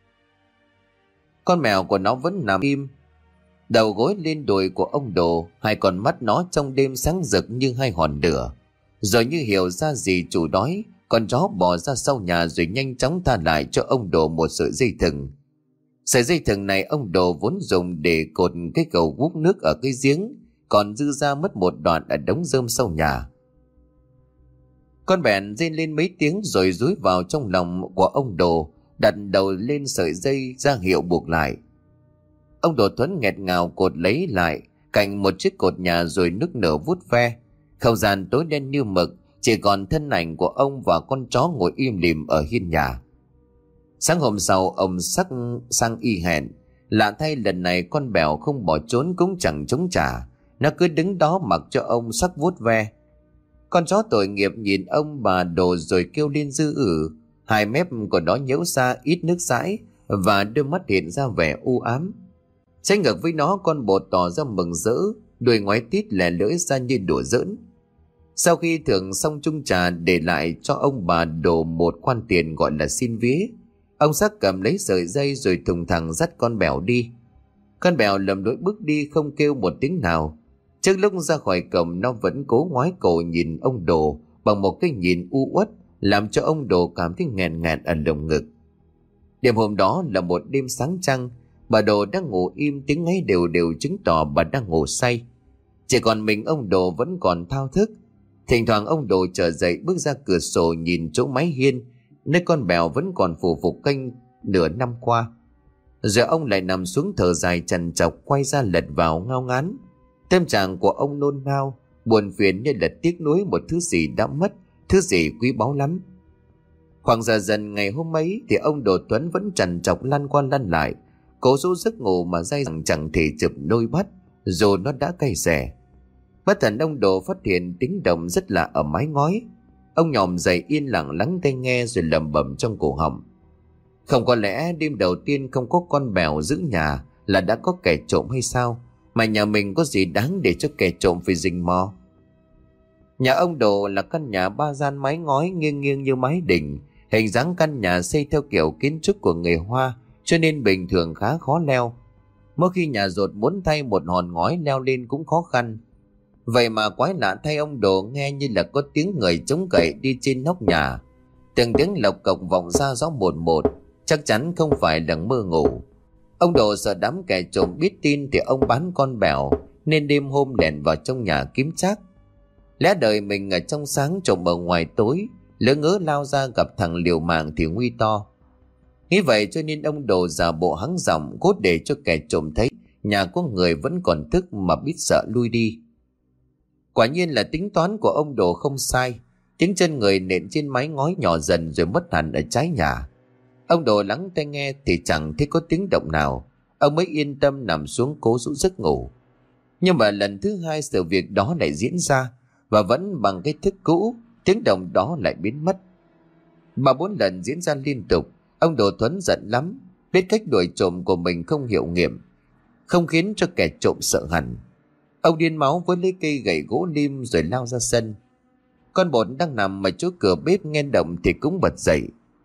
Con mèo của nó vẫn nằm im, đầu gối lên đùi của ông Đồ, hai con mắt nó trong đêm sáng rực như hai hòn lửa. Rồi như hiểu ra gì chủ đói, con chó bò ra sau nhà rồi nhanh chóng tha lại cho ông Đồ một sợi dây thừng. Sợi dây thừng này ông Đồ vốn dùng để cột cái cầu guốc nước ở cái giếng, còn dư ra mất một đoạn ở đống rơm sau nhà. Con bèn rên lên mấy tiếng rồi dúi vào trong lòng của ông Đồ, đặt đầu lên sợi dây ra hiệu buộc lại. Ông Đồ Tuấn nghẹt ngào cột lấy lại cạnh một chiếc cột nhà rồi nức nở vuốt ve. Không gian tối đen như mực, chỉ còn thân ảnh của ông và con chó ngồi im lìm ở hiên nhà. Sáng hôm sau, ông Sắc sang y hẹn. Lạ thay lần này con Bèo không bỏ trốn cũng chẳng chống trả, nó cứ đứng đó mặc cho ông Sắc vuốt ve. Con chó tội nghiệp nhìn ông bà Đồ rồi kêu lên dư ử. Hai mép của nó nhễu ra ít nước dãi và đôi mắt hiện ra vẻ u ám. Trái ngược với nó, con Bột tỏ ra mừng rỡ, đuôi ngoái tít lè lưỡi ra như đùa giỡn. Sau khi thưởng xong chung trà, để lại cho ông bà Đồ một khoản tiền gọi là xin vía, ông Sắc cầm lấy sợi dây rồi thùng thẳng dắt con Bèo đi. Con Bèo lầm lũi bước đi không kêu một tiếng nào. Trước lúc ra khỏi cổng, nó vẫn cố ngoái cổ nhìn ông Đồ bằng một cái nhìn u uất, làm cho ông Đồ cảm thấy nghẹn nghẹn ở lồng ngực. Đêm hôm đó là một đêm sáng trăng. Bà Đồ đang ngủ im, tiếng ngáy đều đều chứng tỏ bà đang ngủ say. Chỉ còn mình ông Đồ vẫn còn thao thức. Thỉnh thoảng ông Đồ trở dậy bước ra cửa sổ nhìn chỗ mái hiên, nơi con Bèo vẫn còn phù phục canh nửa năm qua. Rồi ông lại nằm xuống thở dài trằn trọc, quay ra lật vào ngao ngán. Tâm trạng của ông nôn nao, buồn phiền như là tiếc nuối một thứ gì đã mất, thứ gì quý báu lắm. Khoảng giờ dần ngày hôm ấy thì ông Đồ Tuấn vẫn trằn trọc lăn qua lăn lại, cố rũ giấc ngủ mà dây rằng chẳng thể chụp đôi bắt dù nó đã cay xè. Bất thần ông Đồ phát hiện tiếng động rất lạ ở mái ngói. Ông nhòm dậy yên lặng lắng tai nghe rồi lẩm bẩm trong cổ họng: không có lẽ đêm đầu tiên không có con mèo giữ nhà là đã có kẻ trộm hay sao, mà nhà mình có gì đáng để cho kẻ trộm phải rình mò. Nhà ông Đồ là căn nhà ba gian mái ngói nghiêng nghiêng như mái đình. Hình dáng căn nhà xây theo kiểu kiến trúc của người Hoa, cho nên bình thường khá khó leo. Mỗi khi nhà dột muốn thay một hòn ngói leo lên cũng khó khăn. Vậy mà quái lạ thay, ông Đồ nghe như là có tiếng người chống gậy đi trên nóc nhà. Từng tiếng lộc cộc vọng ra rõ một một, chắc chắn không phải là mơ ngủ. Ông Đồ sợ đám kẻ trộm biết tin thì ông bán con mèo, nên đêm hôm lẻn vào trong nhà kiếm trác. Lẽ đời mình ở trong sáng trộm ở ngoài tối, lỡ ngớ lao ra gặp thằng liều mạng thì nguy to. Nghĩ vậy cho nên ông Đồ giả bộ hắng giọng, cốt để cho kẻ trộm thấy nhà có người vẫn còn thức mà biết sợ lui đi. Quả nhiên là tính toán của ông Đồ không sai. Tiếng chân người nện trên mái ngói nhỏ dần rồi mất hẳn ở trái nhà. Ông Đồ lắng tai nghe thì chẳng thấy có tiếng động nào. Ông mới yên tâm nằm xuống cố rũ giấc ngủ. Nhưng mà lần thứ hai sự việc đó lại diễn ra, và vẫn bằng cái thức cũ, tiếng động đó lại biến mất. Ba bốn lần diễn ra liên tục. Ông Đồ Tuấn giận lắm, biết cách đuổi trộm của mình không hiệu nghiệm, không khiến cho kẻ trộm sợ hẳn. Ông điên máu với lấy cây gậy gỗ lim rồi lao ra sân. Con bột đang nằm ở chỗ cửa bếp nghe động thì cũng bật dậy.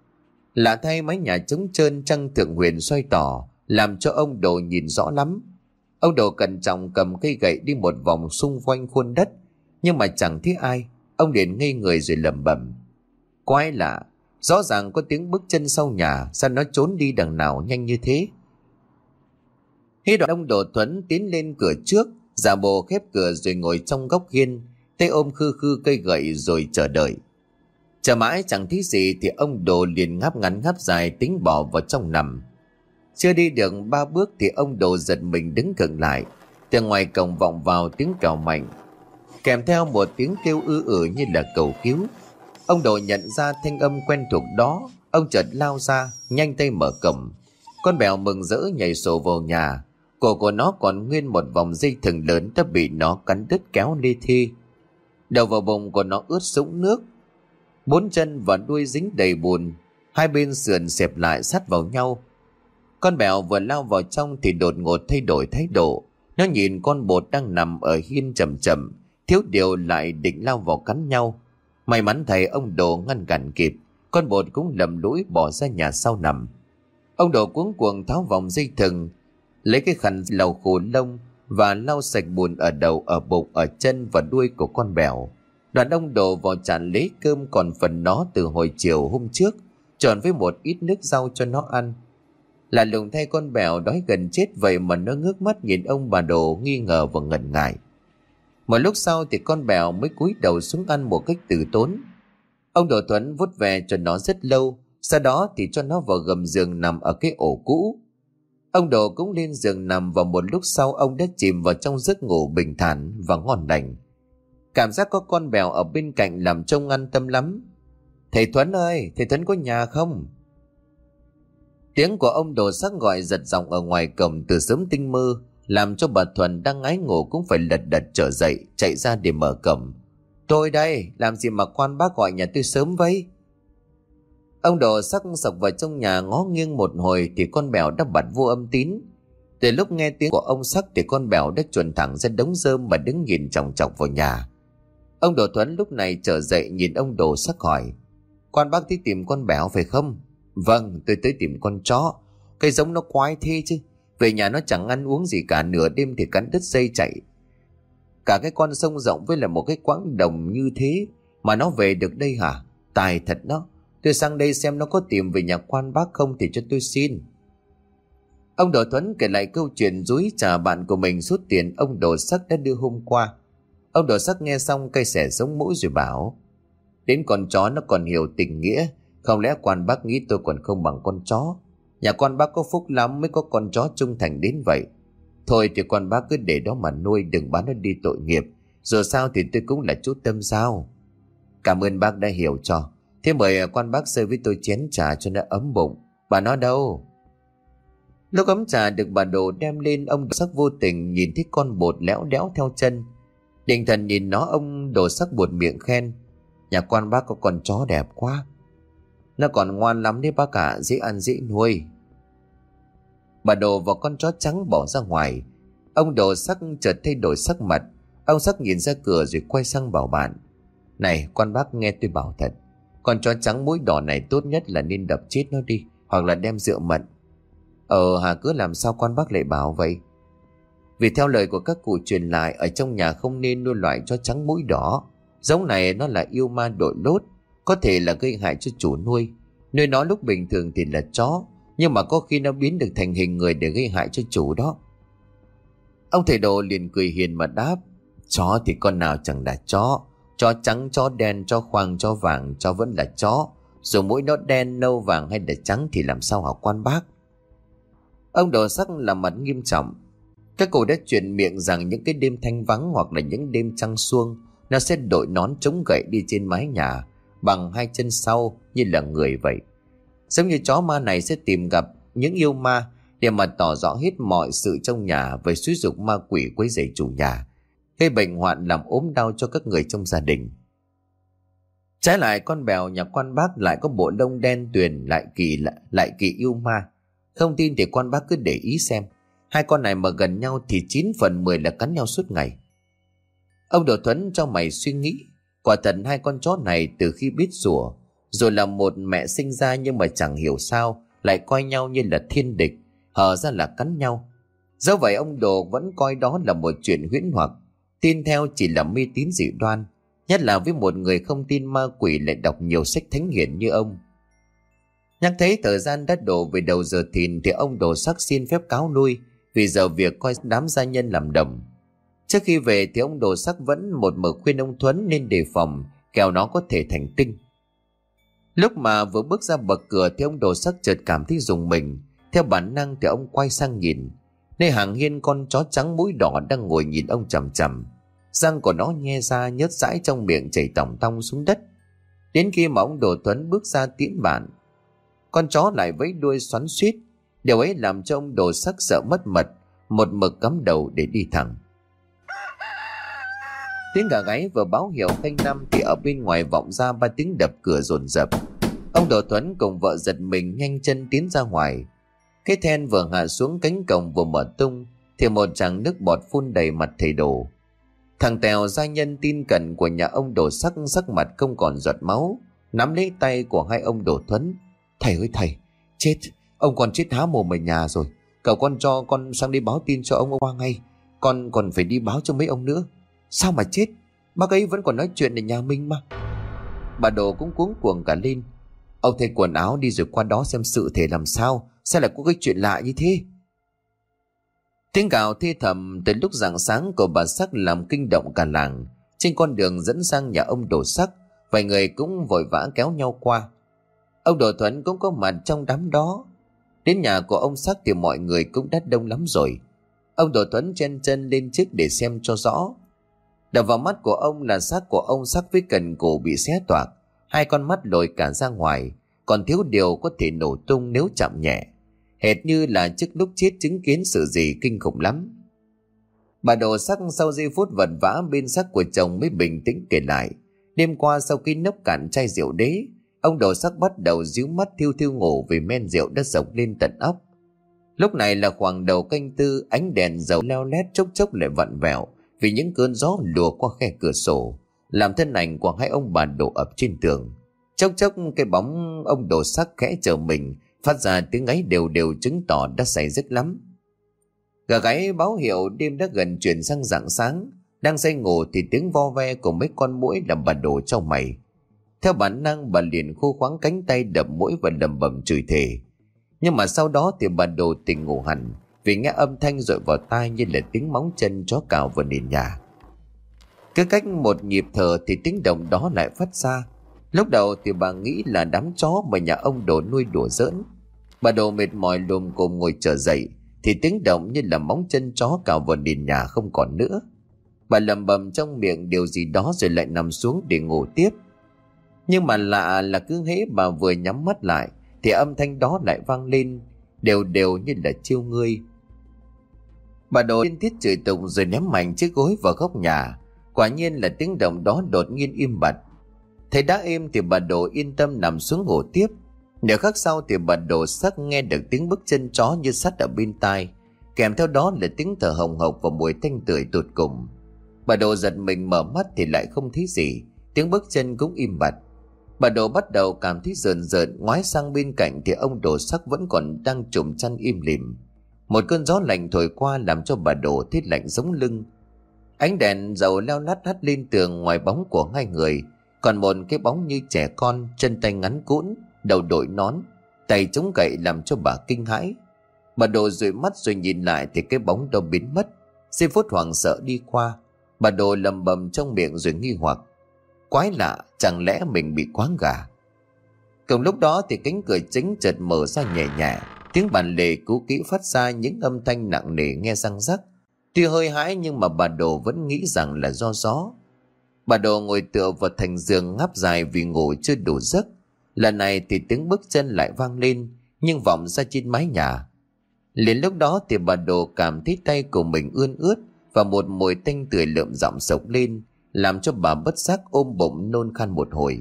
Lạ thay, mái nhà trống trơn, trăng thượng huyền xoay tỏ làm cho ông Đồ nhìn rõ lắm. Ông Đồ cẩn trọng cầm cây gậy đi một vòng xung quanh khuôn đất, nhưng mà chẳng thấy ai. Ông liền ngây người rồi lẩm bẩm: quái lạ, rõ ràng có tiếng bước chân sau nhà, sao nó trốn đi đằng nào nhanh như thế? Khi đoạn ông Đồ Tuấn tiến lên cửa trước, giả bộ khép cửa rồi ngồi trong góc hiên, tay ôm khư khư cây gậy rồi chờ đợi. Chờ mãi chẳng thấy gì thì ông Đồ liền ngáp ngắn ngáp dài tính bỏ vào trong nằm. Chưa đi được ba bước thì ông Đồ giật mình đứng khựng lại. Từ ngoài cổng vọng vào tiếng cào mạnh, kèm theo một tiếng kêu ư ử như là cầu cứu. Ông Đồ nhận ra thanh âm quen thuộc đó. Ông chợt lao ra, nhanh tay mở cổng. Con mèo mừng rỡ nhảy sổ vào nhà. Cổ của nó còn nguyên một vòng dây thừng lớn đã bị nó cắn đứt kéo lê thê. Đầu vào bụng của nó ướt sũng nước, bốn chân và đuôi dính đầy bùn, hai bên sườn xẹp lại sát vào nhau. Con mèo vừa lao vào trong thì đột ngột thay đổi thái độ. Nó nhìn con bột đang nằm ở hiên chậm chậm, thiếu điều lại định lao vào cắn nhau. May mắn thầy ông Đồ ngăn cản kịp, con bột cũng lầm lũi bỏ ra nhà sau nằm. Ông Đồ cuống cuồng tháo vòng dây thừng, lấy cái khăn lau khô lông và lau sạch bùn ở đầu, ở bụng, ở chân và đuôi của con mèo. Đoàn ông Đồ vào chạn lấy cơm còn phần nó từ hồi chiều hôm trước, trộn với một ít nước rau cho nó ăn. Là lùng thay, con mèo đói gần chết vậy mà nó ngước mắt nhìn ông bà Đồ nghi ngờ và ngần ngại. Một lúc sau thì con mèo mới cúi đầu xuống ăn một cách từ tốn. Ông Đồ Tuấn vuốt về cho nó rất lâu, sau đó thì cho nó vào gầm giường nằm ở cái ổ cũ. Ông Đồ cũng lên giường nằm, và một lúc sau ông đã chìm vào trong giấc ngủ bình thản và ngon lành. Cảm giác có con mèo ở bên cạnh làm trông an tâm lắm. Thầy Tuấn ơi, thầy Tuấn có nhà không? Tiếng của ông Đồ Sắc gọi giật giọng ở ngoài cổng từ sớm tinh mơ, làm cho bà Thuần đang ngái ngủ cũng phải lật đật trở dậy, chạy ra để mở cổng. Tôi đây, làm gì mà quan bác gọi nhà tôi sớm vậy? Ông Đồ Sắc sộc vào trong nhà ngó nghiêng một hồi thì con mèo đã bật vô âm tín. Từ lúc nghe tiếng của ông Sắc thì con mèo đã chuồn thẳng ra đống rơm mà đứng nhìn chòng chọc vào nhà. Ông Đồ Tuấn lúc này trở dậy nhìn ông Đồ Sắc hỏi: Quan bác tới tìm con mèo phải không? Vâng, tôi tới tìm con chó. Cái giống nó quái thế chứ. Về nhà nó chẳng ăn uống gì cả, nửa đêm thì cắn đứt dây chạy. Cả cái con sông rộng với là một cái quãng đồng như thế mà nó về được đây hả? Tài thật đó. Tôi sang đây xem nó có tìm về nhà quan bác không thì cho tôi xin. Ông Đồ Tuấn kể lại câu chuyện dúi trả bạn của mình số tiền ông Đồ Sắc đã đưa hôm qua. Ông Đồ Sắc nghe xong cay xẻ sống mũi rồi bảo: Đến con chó nó còn hiểu tình nghĩa, không lẽ quan bác nghĩ tôi còn không bằng con chó? Nhà quan bác có phúc lắm mới có con chó trung thành đến vậy. Thôi thì quan bác cứ để đó mà nuôi, đừng bán nó đi tội nghiệp. Dù sao thì tôi cũng là chút tâm sao. Cảm ơn bác đã hiểu cho. Thế mời quan bác xơi với tôi chén trà cho nó ấm bụng. Bà nó đâu? Lúc ấm trà được bà Đồ đem lên, ông Đồ Sắc vô tình nhìn thấy con bột léo đéo theo chân. Định thần nhìn nó, ông Đồ Sắc buột miệng khen: Nhà quan bác có con chó đẹp quá. Nó còn ngoan lắm đấy bác ạ, dễ ăn dễ nuôi. Bà Đồ và con chó trắng bỏ ra ngoài. Ông Đồ Sắc chợt thay đổi sắc mặt. Ông Sắc nhìn ra cửa rồi quay sang bảo bạn: Này quan bác, nghe tôi bảo thật, con chó trắng mũi đỏ này tốt nhất là nên đập chết nó đi, hoặc là đem rượu mận. Ờ hà, cứ làm sao quan bác lại bảo vậy? Vì theo lời của các cụ truyền lại, ở trong nhà không nên nuôi loại chó trắng mũi đỏ. Giống này nó là yêu ma đội lốt, có thể là gây hại cho chủ nuôi. Nuôi nó lúc bình thường thì là chó, nhưng mà có khi nó biến được thành hình người để gây hại cho chủ đó. Ông thầy Đồ liền cười hiền mà đáp: Chó thì con nào chẳng là chó. Chó trắng, chó đen, chó khoang, chó vàng, chó vẫn là chó. Dù mũi nó đen, nâu, vàng hay là trắng thì làm sao hả quan bác? Ông Đồ Sắc làm mặt nghiêm trọng. Các cụ đã truyền miệng rằng những cái đêm thanh vắng hoặc là những đêm trăng xuông, nó sẽ đội nón chống gậy đi trên mái nhà bằng hai chân sau như là người vậy. Giống như chó ma này sẽ tìm gặp những yêu ma để mà tỏ rõ hết mọi sự trong nhà, về xúi giục ma quỷ quấy rầy chủ nhà, gây bệnh hoạn làm ốm đau cho các người trong gia đình. Trái lại, con bèo nhà quan bác lại có bộ lông đen tuyền, lại kỳ lại, lại kỳ yêu ma. Không tin thì quan bác cứ để ý xem, hai con này mà gần nhau thì chín phần mười là cắn nhau suốt ngày. Ông Đồ Thuấn cho mày suy nghĩ, quả thật hai con chó này từ khi biết sủa, rồi là một mẹ sinh ra, nhưng mà chẳng hiểu sao lại coi nhau như là thiên địch, hở ra là cắn nhau. Do vậy ông Đồ vẫn coi đó là một chuyện huyễn hoặc, tin theo chỉ là mê tín dị đoan, nhất là với một người không tin ma quỷ lại đọc nhiều sách thánh hiền như ông. Nhắc thấy thời gian đã đổ về đầu giờ thìn thì ông Đồ Sắc xin phép cáo lui, vì giờ việc coi đám gia nhân làm đồng. Trước khi về thì ông Đồ Sắc vẫn một mực khuyên ông Thuấn nên đề phòng, kẻo nó có thể thành tinh. Lúc mà vừa bước ra bậc cửa thì ông Đồ Sắc chợt cảm thấy rùng mình. Theo bản năng thì ông quay sang nhìn, nơi hàng hiên con chó trắng mũi đỏ đang ngồi nhìn ông chằm chằm. Răng của nó nhe ra nhớt dãi, trong miệng chảy tỏng tong xuống đất. Đến khi mà ông Đồ Thuấn bước ra tiễn bạn, con chó lại vẫy đuôi xoắn xuýt. Điều ấy làm cho ông Đồ Sắc sợ mất mật, một mực cắm đầu để đi thẳng. Tiếng gà gáy vừa báo hiệu canh năm thì ở bên ngoài vọng ra ba tiếng đập cửa dồn dập. Ông Đồ Thuấn cùng vợ giật mình nhanh chân tiến ra ngoài. Cái then vừa hạ xuống, cánh cổng vừa mở tung thì một tràng nước bọt phun đầy mặt thầy Đồ. Thằng Tèo, gia nhân tin cẩn của nhà ông Đồ Sắc, sắc mặt không còn giọt máu, nắm lấy tay của hai ông Đồ Thuấn: Thầy ơi thầy, chết, ông còn chết há mồm ở nhà rồi. Cậu con cho con sang đi báo tin cho ông qua ngay. Con còn phải đi báo cho mấy ông nữa. Sao mà chết? Bác ấy vẫn còn nói chuyện ở nhà mình mà. Bà Đồ cũng cuống cuồng cả lên: Ông thay quần áo đi rồi qua đó xem sự thể làm sao. Sao lại có cái chuyện lạ như thế? Tiếng gào thê thầm từ lúc rạng sáng của bà Sắc làm kinh động cả làng. Trên con đường dẫn sang nhà ông Đồ Sắc, vài người cũng vội vã kéo nhau qua. Ông Đồ Thuấn cũng có mặt trong đám đó. Đến nhà của ông Sắc thì mọi người cũng đã đông lắm rồi. Ông Đồ Thuấn chen chân lên trước để xem cho rõ. Đập vào mắt của ông là xác của ông Sắc với cần cổ bị xé toạc, hai con mắt lồi cả ra ngoài, còn thiếu điều có thể nổ tung nếu chạm nhẹ, hệt như là trước lúc chết chứng kiến sự gì kinh khủng lắm. Bà Đồ Sắc sau giây phút vật vã bên xác của chồng mới bình tĩnh kể lại, đêm qua sau khi nốc cạn chai rượu đế, ông Đồ Sắc bắt đầu díu mắt thiêu thiêu ngủ vì men rượu đã dọc lên tận óc. Lúc này là khoảng đầu canh tư, ánh đèn dầu leo lét chốc chốc lại vặn vẹo vì những cơn gió lùa qua khe cửa sổ, làm thân ảnh của hai ông bà đổ ập trên tường. Chốc chốc cái bóng ông Đồ Sắc khẽ chờ mình, phát ra tiếng ngáy đều đều chứng tỏ đã say giấc lắm. Gà gáy báo hiệu đêm đã gần chuyển sang rạng sáng. Đang say ngủ thì tiếng vo ve của mấy con muỗi làm bà Đồ chau mày. Theo bản năng bà liền khô khoáng cánh tay đập muỗi và lẩm bẩm chửi thề. Nhưng mà sau đó thì bà Đồ tỉnh ngủ hẳn, vì nghe âm thanh dội vào tai như là tiếng móng chân chó cào vào nền nhà. Cứ cách một nhịp thở thì tiếng động đó lại phát ra. Lúc đầu thì bà nghĩ là đám chó mà nhà ông Đồ nuôi đùa giỡn. Bà Đồ mệt mỏi lồm cồm ngồi trở dậy thì tiếng động như là móng chân chó cào vào nền nhà không còn nữa. Bà lẩm bẩm trong miệng điều gì đó rồi lại nằm xuống để ngủ tiếp. Nhưng mà lạ là cứ hễ bà vừa nhắm mắt lại thì âm thanh đó lại vang lên đều đều như là chiêu ngươi. Bà Đồ liên tiếp chửi tục rồi ném mạnh chiếc gối vào góc nhà. Quả nhiên là tiếng động đó đột nhiên im bặt. Thấy đã êm thì bà Đồ yên tâm nằm xuống ngủ tiếp. Nửa khắc sau thì bà Đồ sắc nghe được tiếng bước chân chó như sắt ở bên tai, kèm theo đó là tiếng thở hồng hộc và mùi tanh tưởi tột cùng. Bà Đồ giật mình mở mắt thì lại không thấy gì, tiếng bước chân cũng im bặt. Bà Đồ bắt đầu cảm thấy rờn rợn, ngoái sang bên cạnh thì ông Đồ Sắc vẫn còn đang trùm chăn im lìm. Một cơn gió lạnh thổi qua làm cho bà Đồ thấy lạnh sống lưng. Ánh đèn dầu leo lắt hắt lên tường, ngoài bóng của hai người còn một cái bóng như trẻ con, chân tay ngắn cũn, đầu đội nón, tay chống gậy làm cho bà kinh hãi. Bà Đồ dụi mắt rồi nhìn lại thì cái bóng đâu biến mất. Giây phút hoảng sợ đi qua, bà Đồ lầm bầm trong miệng rồi nghi hoặc: quái lạ, chẳng lẽ mình bị quáng gà? Cùng lúc đó thì cánh cửa chính chợt mở ra nhẹ nhẹ, tiếng bàn lề cũ kỹ phát ra những âm thanh nặng nề nghe răng rắc. Tuy hơi hãi nhưng mà bà Đồ vẫn nghĩ rằng là do gió. Bà Đồ ngồi tựa vào thành giường ngáp dài vì ngủ chưa đủ giấc. Lần này thì tiếng bước chân lại vang lên, nhưng vọng ra trên mái nhà. Liền lúc đó thì bà Đồ cảm thấy tay của mình ươn ướt và một mùi tanh tưởi lượm giọng sộc lên, làm cho bà bất giác ôm bụng nôn khan một hồi.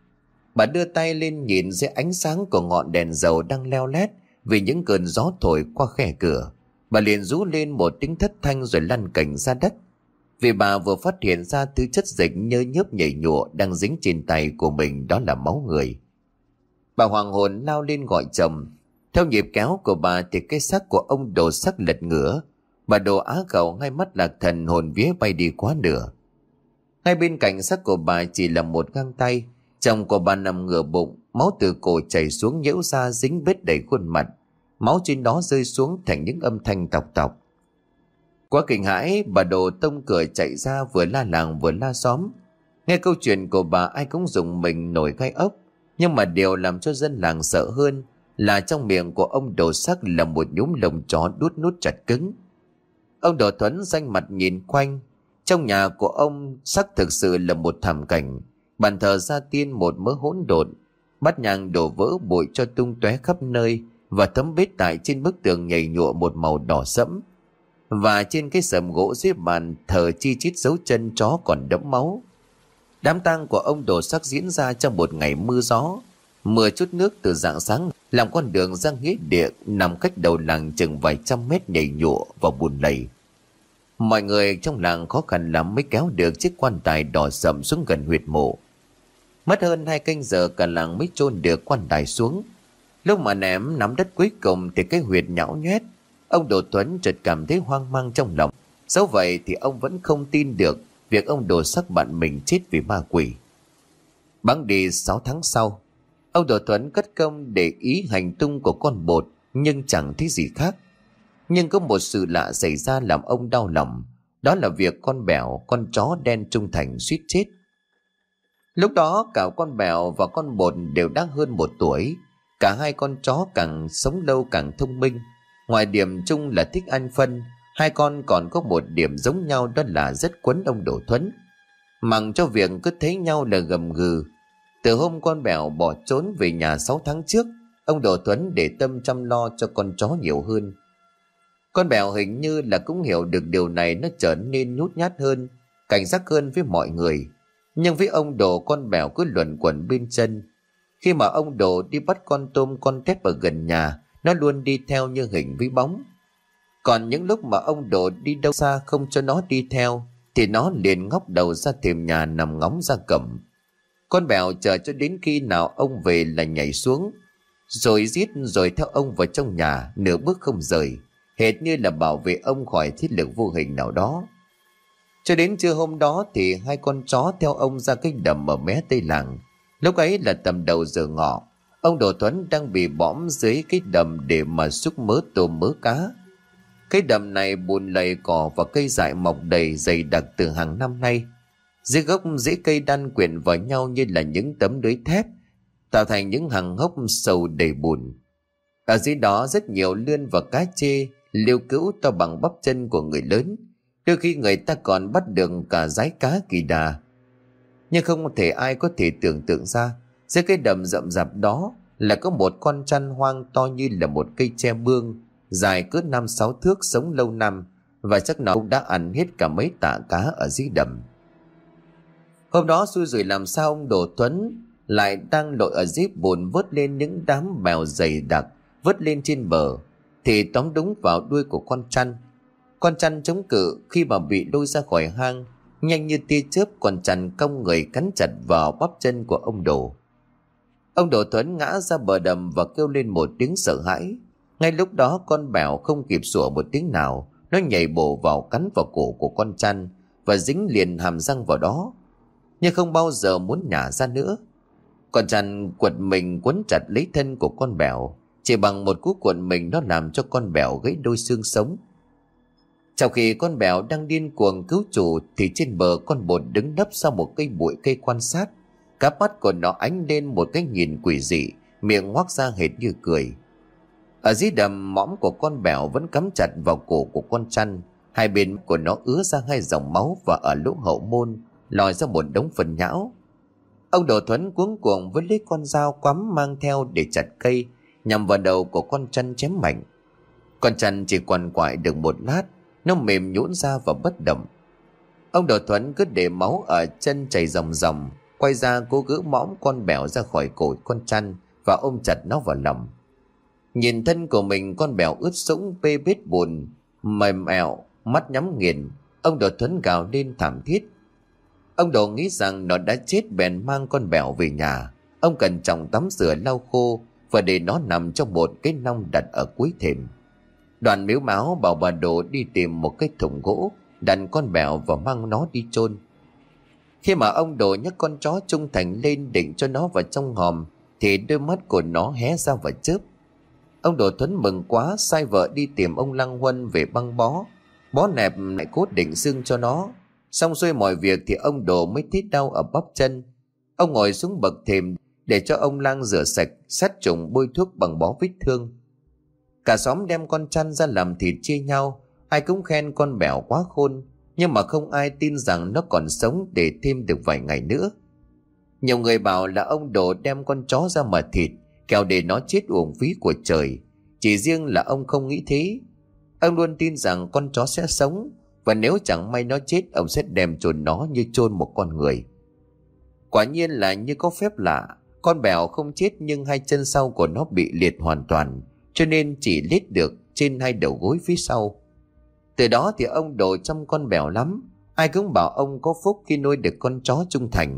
Bà đưa tay lên nhìn dưới ánh sáng của ngọn đèn dầu đang leo lét vì những cơn gió thổi qua khe cửa. Bà liền rú lên một tiếng thất thanh rồi lăn cành ra đất, vì bà vừa phát hiện ra thứ chất dịch nhơ nhớp nhảy nhụa đang dính trên tay của mình, đó là máu người. Bà hoàng hồn lao lên gọi chồng. Theo nhịp kéo của bà thì cái xác của ông Đồ Sắc lật ngửa. Bà Đồ á khẩu, ngay mắt lạc thần, hồn vía bay đi quá nửa. Ngay bên cạnh xác của bà chỉ là một găng tay. Chồng của bà nằm ngửa bụng, máu từ cổ chảy xuống nhễu ra dính bết đầy khuôn mặt. Máu trên đó rơi xuống thành những âm thanh tọc tọc. Quá kinh hãi, bà Đồ tông cửa chạy ra, vừa la làng vừa la xóm. Nghe câu chuyện của bà ai cũng rùng mình nổi gai ốc. Nhưng mà điều làm cho dân làng sợ hơn là trong miệng của ông Đồ Sắc là một nhúm lông chó đút nút chặt cứng. Ông Đồ Thuấn xanh mặt nhìn quanh. Trong nhà của ông Sắc thực sự là một thảm cảnh. Bàn thờ gia tiên một mớ hỗn độn, bát nhang đổ vỡ bụi cho tung tóe khắp nơi, và tấm bết tại trên bức tường nhảy nhụa một màu đỏ sẫm. Và trên cái sầm gỗ dưới bàn thờ chi chít dấu chân chó còn đẫm máu. Đám tang của ông Đồ Sắc diễn ra trong một ngày mưa gió. Mưa chút nước từ rạng sáng làm con đường ra nghĩa địa nằm cách đầu làng chừng vài trăm mét nhảy nhụa và bùn lầy. Mọi người trong làng khó khăn lắm mới kéo được chiếc quan tài đỏ sậm xuống gần huyệt mộ. Mất hơn hai canh giờ cả làng mới chôn được quan tài xuống. Lúc mà ném nắm đất cuối cùng thì cái huyệt nhão nhoét. Ông Đồ Tuấn chợt cảm thấy hoang mang trong lòng. Dẫu vậy thì ông vẫn không tin được việc ông Đồ Sắc bạn mình chết vì ma quỷ. Bẵng đi sáu tháng sau, ông Đồ Tuấn cất công để ý hành tung của con bột nhưng chẳng thấy gì khác. Nhưng có một sự lạ xảy ra làm ông đau lòng. Đó là việc con Bẻo, con chó đen trung thành suýt chết. Lúc đó cả con Bẻo và con bột đều đã hơn một tuổi. Cả hai con chó càng sống lâu càng thông minh. Ngoài điểm chung là thích ăn phân, hai con còn có một điểm giống nhau, đó là rất quấn ông Đồ Thuấn. Mặc cho việc cứ thấy nhau là gầm gừ. Từ hôm con Bẻo bỏ trốn về nhà sáu tháng trước, ông Đồ Thuấn để tâm chăm lo cho con chó nhiều hơn. Con Bẻo hình như là cũng hiểu được điều này, nó trở nên nhút nhát hơn, cảnh giác hơn với mọi người. Nhưng với ông Đồ, con Bẻo cứ luẩn quẩn bên chân. Khi mà ông Đồ đi bắt con tôm con tép ở gần nhà, nó luôn đi theo như hình với bóng. Còn những lúc mà ông Đồ đi đâu xa không cho nó đi theo thì nó liền ngóc đầu ra thềm nhà nằm ngóng ra cổng. Con Bẻo chờ cho đến khi nào ông về là nhảy xuống, rồi giết rồi theo ông vào trong nhà, nửa bước không rời, hệt như là bảo vệ ông khỏi thiết lực vô hình nào đó. Cho đến trưa hôm đó thì hai con chó theo ông ra cái đầm ở mé tây làng. Lúc ấy là tầm đầu giờ ngọ. Ông Đồ Tuấn đang bị bõm dưới cái đầm để mà xúc mớ tôm mớ cá. Cái đầm này bùn lầy cỏ và cây dại mọc đầy dày đặc từ hàng năm nay. Dưới gốc rễ cây đan quyện vào nhau như là những tấm lưới thép, tạo thành những hàng hốc sâu đầy bùn. Ở dưới đó rất nhiều lươn và cá chê, liêu cữu to bằng bắp chân của người lớn. Đôi khi người ta còn bắt được cả dái cá kỳ đà. Nhưng không thể ai có thể tưởng tượng ra dưới cái đầm rậm rạp đó là có một con chăn hoang to như là một cây tre bương, dài cỡ năm sáu thước, sống lâu năm, và chắc nó cũng đã ăn hết cả mấy tạ cá ở dưới đầm. Hôm đó xui rủi làm sao ông Đồ Tuấn lại đang lội ở dưới bùn vớt lên những đám bèo dày đặc vớt lên trên bờ, thì tóm đúng vào đuôi của con chăn. Con chăn chống cự khi mà bị lôi ra khỏi hang, nhanh như tia chớp con chăn cong người cắn chặt vào bắp chân của ông Đồ. Ông Đồ Tuấn ngã ra bờ đầm và kêu lên một tiếng sợ hãi. Ngay lúc đó con bèo không kịp sủa một tiếng nào, nó nhảy bổ vào cắn vào cổ của con chăn và dính liền hàm răng vào đó, nhưng không bao giờ muốn nhả ra nữa. Con chăn quật mình quấn chặt lấy thân của con bèo, chỉ bằng một cú quật mình nó làm cho con bèo gãy đôi xương sống. Trong khi con bèo đang điên cuồng cứu chủ thì trên bờ con bột đứng nấp sau một cây bụi cây quan sát. Cáp mắt của nó ánh lên một cái nhìn quỷ dị, miệng ngoác ra hệt như cười. Ở dưới đầm, mõm của con bèo vẫn cắm chặt vào cổ của con chăn, hai bên của nó ứa ra hai dòng máu, và ở lỗ hậu môn lòi ra một đống phần nhão. Ông Đồ Tuấn cuống cuồng với lấy con dao quắm mang theo để chặt cây, nhằm vào đầu của con chăn chém mạnh. Con chăn chỉ quằn quại được một lát, nó mềm nhũn ra và bất động. Ông Đồ Tuấn cứ để máu ở chân chảy ròng ròng, quay ra cố gỡ mõm con bèo ra khỏi cổ con chăn và ôm chặt nó vào lòng. Nhìn thân của mình, con bèo ướt sũng bê bết bùn, mềm ẻo, mắt nhắm nghiền, ông Đồ Tuấn gào lên thảm thiết. Ông Đồ nghĩ rằng nó đã chết, bèn mang con bèo về nhà. Ông cẩn trọng tắm rửa lau khô và để nó nằm trong một cái nong đặt ở cuối thềm. Đoàn mếu máo bảo bà Đồ đi tìm một cái thùng gỗ, đặt con bèo và mang nó đi chôn. Khi mà ông Đồ nhấc con chó trung thành lên định cho nó vào trong hòm, thì đôi mắt của nó hé ra và chớp. Ông Đồ Tuấn mừng quá, sai vợ đi tìm ông Lăng Huân về băng bó, bó nẹp lại cốt định xương cho nó. Xong xuôi mọi việc thì ông Đồ mới thấy đau ở bắp chân. Ông ngồi xuống bậc thềm để cho ông Lang rửa sạch, sát trùng, bôi thuốc bằng bó vết thương. Cả xóm đem con chăn ra làm thịt chia nhau, ai cũng khen con bèo quá khôn, nhưng mà không ai tin rằng nó còn sống để thêm được vài ngày nữa. Nhiều người bảo là ông Đồ đem con chó ra mà thịt, kẻo để nó chết uổng phí của trời. Chỉ riêng là ông không nghĩ thế. Ông luôn tin rằng con chó sẽ sống, và nếu chẳng may nó chết, ông sẽ đem chôn nó như chôn một con người. Quả nhiên là như có phép lạ, con bèo không chết nhưng hai chân sau của nó bị liệt hoàn toàn, cho nên chỉ lết được trên hai đầu gối phía sau. Từ đó thì ông Đồ chăm con bèo lắm, ai cũng bảo ông có phúc khi nuôi được con chó trung thành.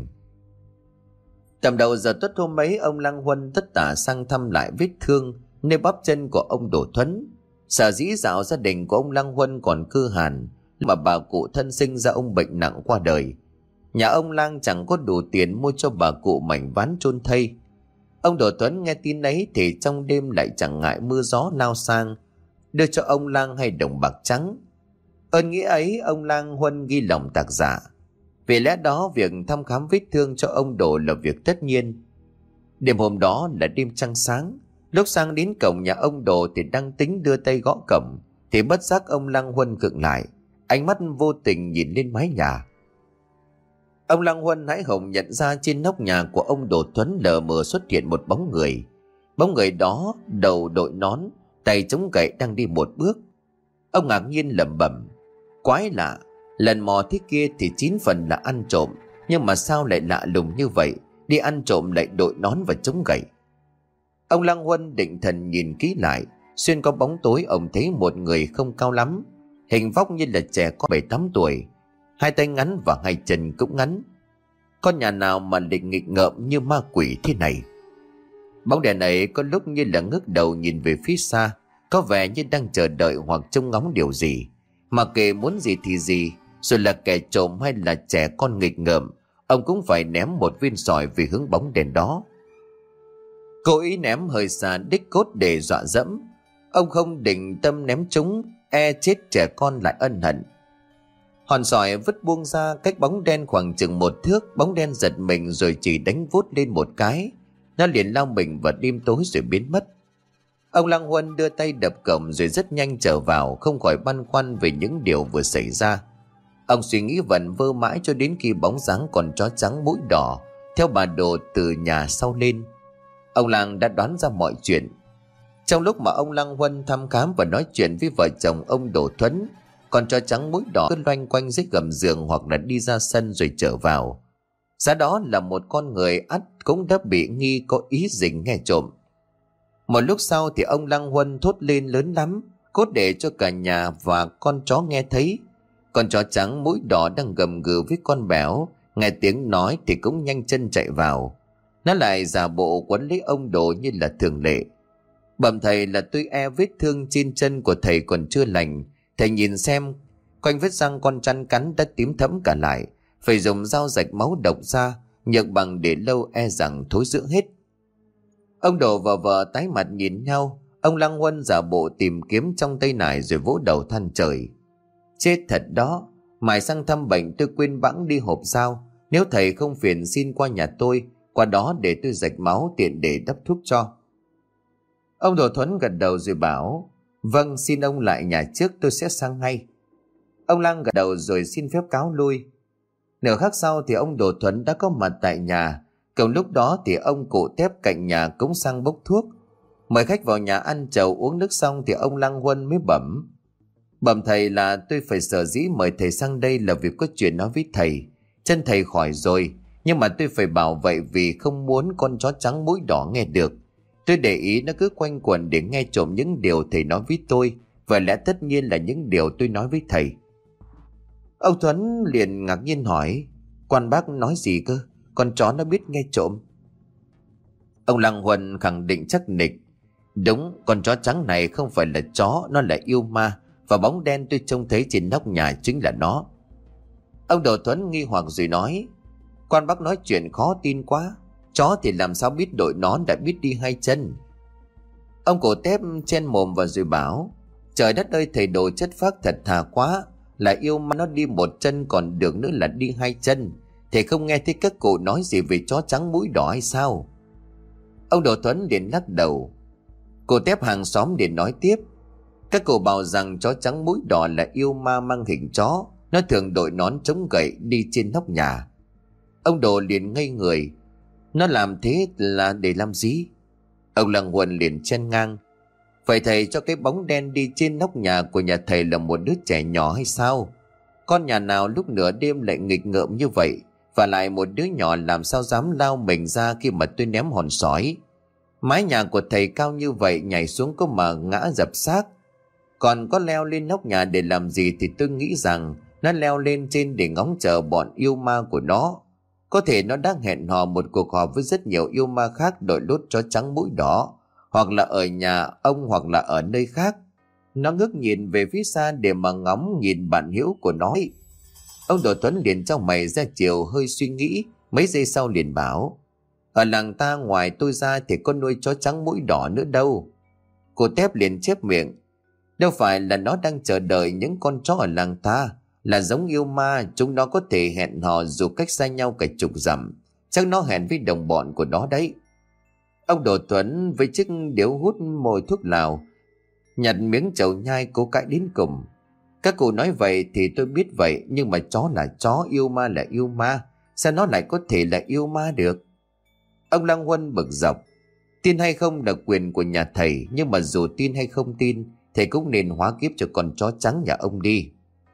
Tầm đầu giờ tuất hôm ấy, ông Lăng Huân tất tả sang thăm lại vết thương nơi bắp chân của ông Đồ Tuấn. Sở dĩ dạo gia đình của ông Lăng Huân còn cư hàn, mà bà cụ thân sinh ra ông bệnh nặng qua đời. Nhà ông Lang chẳng có đủ tiền mua cho bà cụ mảnh ván chôn thây. Ông Đồ Tuấn nghe tin ấy thì trong đêm lại chẳng ngại mưa gió lao sang, đưa cho ông Lang hai đồng bạc trắng. Ơn nghĩa ấy ông Lang Huân ghi lòng tạc dạ. Vì lẽ đó việc thăm khám vết thương cho ông Đồ là việc tất nhiên. Đêm hôm đó là đêm trăng sáng. Lúc sang đến cổng nhà ông Đồ thì đang tính đưa tay gõ cổng, thì bất giác ông Lang Huân khựng lại, ánh mắt vô tình nhìn lên mái nhà. Ông Lăng Huân hãi hùng nhận ra trên nóc nhà của ông Đồ Tuấn lờ mờ xuất hiện một bóng người. Bóng người đó đầu đội nón, tay chống gậy, đang đi một bước. Ông ngạc nhiên lẩm bẩm: quái lạ, lần mò thế kia thì chín phần là ăn trộm, nhưng mà sao lại lạ lùng như vậy, đi ăn trộm lại đội nón và chống gậy. Ông Lăng Huân định thần nhìn kỹ lại, xuyên qua bóng tối ông thấy một người không cao lắm, hình vóc như là trẻ có bảy tám tuổi, hai tay ngắn và hai chân cũng ngắn. Con nhà nào mà định nghịch ngợm như ma quỷ thế này. Bóng đèn này có lúc như là ngước đầu nhìn về phía xa, có vẻ như đang chờ đợi hoặc trông ngóng điều gì. Mà kệ muốn gì thì gì, rồi là kẻ trộm hay là trẻ con nghịch ngợm, ông cũng phải ném một viên sỏi về hướng bóng đèn đó. Cố ý ném hơi xa đích cốt để dọa dẫm. Ông không định tâm ném chúng, e chết trẻ con lại ân hận. Hòn sỏi vứt buông ra cách bóng đen khoảng chừng một thước. Bóng đen giật mình rồi chỉ đánh vút lên một cái, nó liền lao mình vào đêm tối rồi biến mất. Ông Lăng Huân đưa tay đập cổng rồi rất nhanh trở vào, không khỏi băn khoăn về những điều vừa xảy ra. Ông suy nghĩ vẩn vơ mãi cho đến khi bóng dáng con chó trắng mũi đỏ theo bà Đồ từ nhà sau lên. Ông Lang đã đoán ra mọi chuyện. Trong lúc mà ông Lăng Huân thăm khám và nói chuyện với vợ chồng ông Đỗ Thuấn, con chó trắng mũi đỏ cứ loanh quanh dưới gầm giường hoặc là đi ra sân rồi trở vào. Giá đó là một con người ắt cũng đã bị nghi có ý định nghe trộm. Một lúc sau thì ông Lăng Huân thốt lên lớn lắm, cốt để cho cả nhà và con chó nghe thấy. Con chó trắng mũi đỏ đang gầm gừ với con Béo, nghe tiếng nói thì cũng nhanh chân chạy vào. Nó lại giả bộ quấn lấy ông Đồ như là thường lệ. Bẩm thầy là tôi e vết thương trên chân của thầy còn chưa lành. Thầy nhìn xem, quanh vết răng con chăn cắn đã tím thẫm cả lại. Phải dùng dao rạch máu độc ra, nhược bằng để lâu e rằng thối rữa hết. Ông Đồ và vợ tái mặt nhìn nhau. Ông Lăng Huân giả bộ tìm kiếm trong tay nải rồi vỗ đầu than trời. Chết thật đó, mải sang thăm bệnh tôi quên bẵng đi hộp dao. Nếu thầy không phiền xin qua nhà tôi, qua đó để tôi rạch máu tiện để đắp thuốc cho. Ông Đồ Thuấn gật đầu rồi bảo, vâng, xin ông lại nhà trước, tôi sẽ sang ngay. Ông Lăng gật đầu rồi xin phép cáo lui. Nửa khắc sau thì ông Đồ Thuấn đã có mặt tại nhà. Cùng lúc đó thì ông cụ Tép cạnh nhà cũng sang bốc thuốc. Mời khách vào nhà ăn chầu uống nước xong thì ông Lăng Huân mới bẩm. Bẩm thầy là tôi phải sở dĩ mời thầy sang đây là vì có chuyện nói với thầy. Chân thầy khỏi rồi, nhưng mà tôi phải bảo vậy vì không muốn con chó trắng mũi đỏ nghe được. Tôi để ý nó cứ quanh quẩn để nghe trộm những điều thầy nói với tôi, và lẽ tất nhiên là những điều tôi nói với thầy. Ông Thuấn liền ngạc nhiên hỏi, quan bác nói gì cơ? Con chó nó biết nghe trộm? Ông Lăng Huân khẳng định chắc nịch, đúng, con chó trắng này không phải là chó, nó là yêu ma, và bóng đen tôi trông thấy trên nóc nhà chính là nó. Ông Đồ Thuấn nghi hoặc rồi nói, quan bác nói chuyện khó tin quá, chó thì làm sao biết đội nón đã biết đi hai chân. Ông cổ Tép chen mồm vào rồi bảo, trời đất ơi, thầy Đồ chất phác thật thà quá, là yêu ma nó đi một chân còn được nữa là đi hai chân. Thầy không nghe thấy các cụ nói gì về chó trắng mũi đỏ hay sao? Ông Đồ Thuấn liền lắc đầu. Cô Tép hàng xóm liền nói tiếp, các cụ bảo rằng chó trắng mũi đỏ là yêu ma mang hình chó, nó thường đội nón chống gậy đi trên nóc nhà. Ông Đồ liền ngây người, nó làm thế là để làm gì? Ông Lăng Huân liền chen ngang, vậy thầy cho cái bóng đen đi trên nóc nhà của nhà thầy là một đứa trẻ nhỏ hay sao? Con nhà nào lúc nửa đêm lại nghịch ngợm như vậy? Và lại một đứa nhỏ làm sao dám lao mình ra khi mà tôi ném hòn sói? Mái nhà của thầy cao như vậy, nhảy xuống có mà ngã dập xác. Còn có leo lên nóc nhà để làm gì thì tôi nghĩ rằng nó leo lên trên để ngóng chờ bọn yêu ma của nó. Có thể nó đang hẹn hò một cuộc họp với rất nhiều yêu ma khác đội lốt chó trắng mũi đỏ, hoặc là ở nhà ông hoặc là ở nơi khác. Nó ngước nhìn về phía xa để mà ngóng nhìn bạn hữu của nó. Ông Đồ Tuấn liền trong mày ra chiều hơi suy nghĩ, mấy giây sau liền bảo, ở làng ta ngoài tôi ra thì có nuôi chó trắng mũi đỏ nữa đâu. Cô Tép liền chép miệng, đâu phải là nó đang chờ đợi những con chó ở làng ta, là giống yêu ma, chúng nó có thể hẹn hò dù cách xa nhau cả chục dặm, chắc nó hẹn với đồng bọn của nó đấy. Ông Đồ Tuấn với chiếc điếu hút mồi thuốc lào, nhặt miếng chầu nhai cố cãi đến cùng. Các cụ nói vậy thì tôi biết vậy, nhưng mà chó là chó, yêu ma là yêu ma, sao nó lại có thể là yêu ma được? Ông Lăng Huân bực dọc, tin hay không là quyền của nhà thầy, nhưng mà dù tin hay không tin, thầy cũng nên hóa kiếp cho con chó trắng nhà ông đi.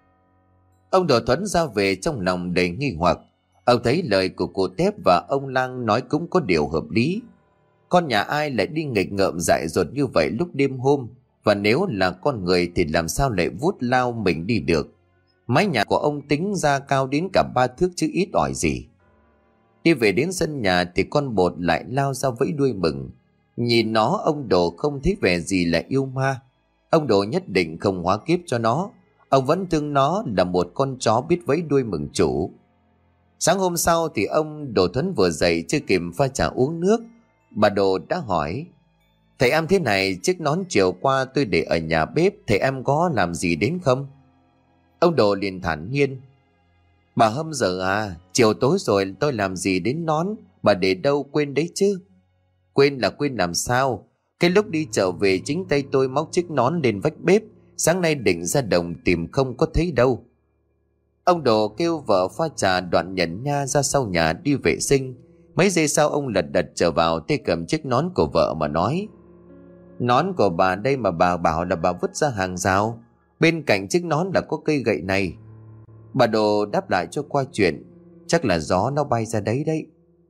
Ông Đồ Thuấn ra về trong lòng đầy nghi hoặc. Ông thấy lời của cô Tép và ông Lang nói cũng có điều hợp lý. Con nhà ai lại đi nghịch ngợm dại dột như vậy lúc đêm hôm, và nếu là con người thì làm sao lại vút lao mình đi được? Mái nhà của ông tính ra cao đến cả ba thước chứ ít ỏi gì. Đi về đến sân nhà thì con bột lại lao ra vẫy đuôi mừng. Nhìn nó, ông Đồ không thấy vẻ gì là yêu ma. Ông Đồ nhất định không hóa kiếp cho nó. Ông vẫn thương nó là một con chó biết vẫy đuôi mừng chủ. Sáng hôm sau thì ông Đồ Thuấn vừa dậy chưa kịp pha trà uống nước, bà Đồ đã hỏi, thầy em thế này, chiếc nón chiều qua tôi để ở nhà bếp, thầy em có làm gì đến không? Ông Đồ liền thản nhiên, bà Hâm giờ à, chiều tối rồi tôi làm gì đến nón, bà để đâu quên đấy chứ. Quên là quên làm sao? Cái lúc đi chợ về chính tay tôi móc chiếc nón lên vách bếp, sáng nay định ra đồng tìm không có thấy đâu. Ông Đồ kêu vợ pha trà, đoạn nhận nha ra sau nhà đi vệ sinh. Mấy giây sau ông lật đật trở vào, tay cầm chiếc nón của vợ mà nói: "Nón của bà đây mà bà bảo là bà vứt ra hàng rào. Bên cạnh chiếc nón là có cây gậy này." Bà Đồ đáp lại cho qua chuyện: "Chắc là gió nó bay ra đấy đấy."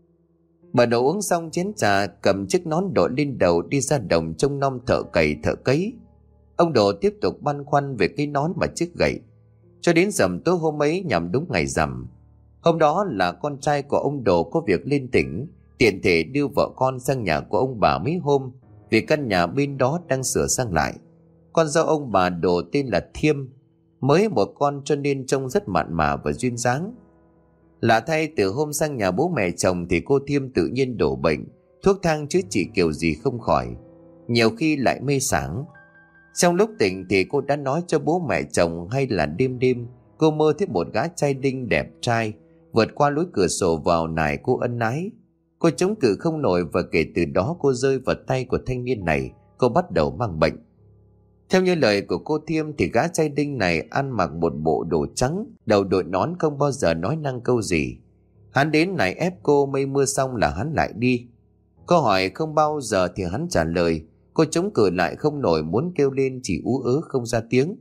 Bà Đồ uống xong chén trà, cầm chiếc nón đội lên đầu đi ra đồng trông nom thợ cày thợ cấy. Ông Đồ tiếp tục băn khoăn về cái nón và chiếc gậy cho đến rằm tối hôm ấy, nhằm đúng ngày rằm. Hôm đó là con trai của ông Đồ có việc lên tỉnh, tiện thể đưa vợ con sang nhà của ông bà mấy hôm, vì căn nhà bên đó đang sửa sang lại. Con dâu ông bà Đồ tên là Thiêm, mới một con cho nên trông rất mặn mà và duyên dáng. Lạ thay, từ hôm sang nhà bố mẹ chồng thì cô Thiêm tự nhiên đổ bệnh, thuốc thang chữa trị kiểu gì không khỏi, nhiều khi lại mê sảng. Trong lúc tỉnh thì cô đã nói cho bố mẹ chồng hay là đêm đêm cô mơ thấy một gã trai đinh đẹp trai vượt qua lối cửa sổ vào nài cô ân ái. Cô chống cự không nổi và kể từ đó cô rơi vào tay của thanh niên này, cô bắt đầu mang bệnh. Theo như lời của cô Thiêm thì gã trai đinh này ăn mặc một bộ đồ trắng, đầu đội nón, không bao giờ nói năng câu gì. Hắn đến này ép cô, mây mưa xong là hắn lại đi. Câu hỏi không bao giờ thì hắn trả lời. Cô chống cự lại không nổi, muốn kêu lên chỉ ú ớ không ra tiếng.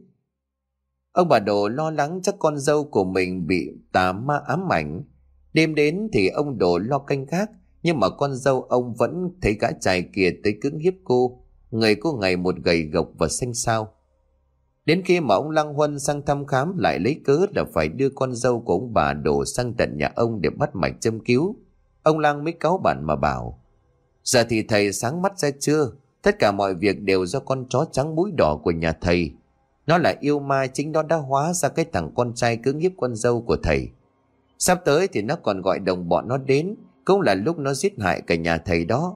Ông bà Đồ lo lắng chắc con dâu của mình bị tà ma ám ảnh. Đêm đến thì ông Đồ lo canh gác, nhưng mà con dâu ông vẫn thấy gã trai kia tới cưỡng hiếp cô. Người cô ngày một gầy gộc và xanh xao. Đến khi mà ông Lăng Huân sang thăm khám, lại lấy cớ là phải đưa con dâu của ông bà Đồ sang tận nhà ông để bắt mạch châm cứu. Ông Lăng mới cáu bẳn mà bảo: "Giờ thì thầy sáng mắt ra chưa? Tất cả mọi việc đều do con chó trắng mũi đỏ của nhà thầy. Nó là yêu ma, chính nó đã hóa ra cái thằng con trai cưỡng hiếp con dâu của thầy. Sắp tới thì nó còn gọi đồng bọn nó đến, cũng là lúc nó giết hại cả nhà thầy đó."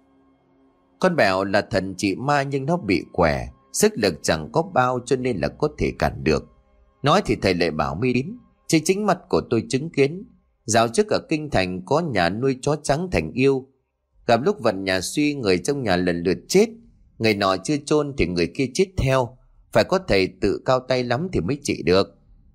Con Bèo là thần trị ma nhưng nó bị què, sức lực chẳng có bao cho nên là có thể cản được. Nói thì thầy lại bảo mi đến, trên chính mặt của tôi chứng kiến. Dạo trước ở kinh thành có nhà nuôi chó trắng thành yêu. Gặp lúc vận nhà suy, người trong nhà lần lượt chết. Người nọ chưa chôn thì người kia chết theo. Phải có thầy tự cao tay lắm thì mới trị được.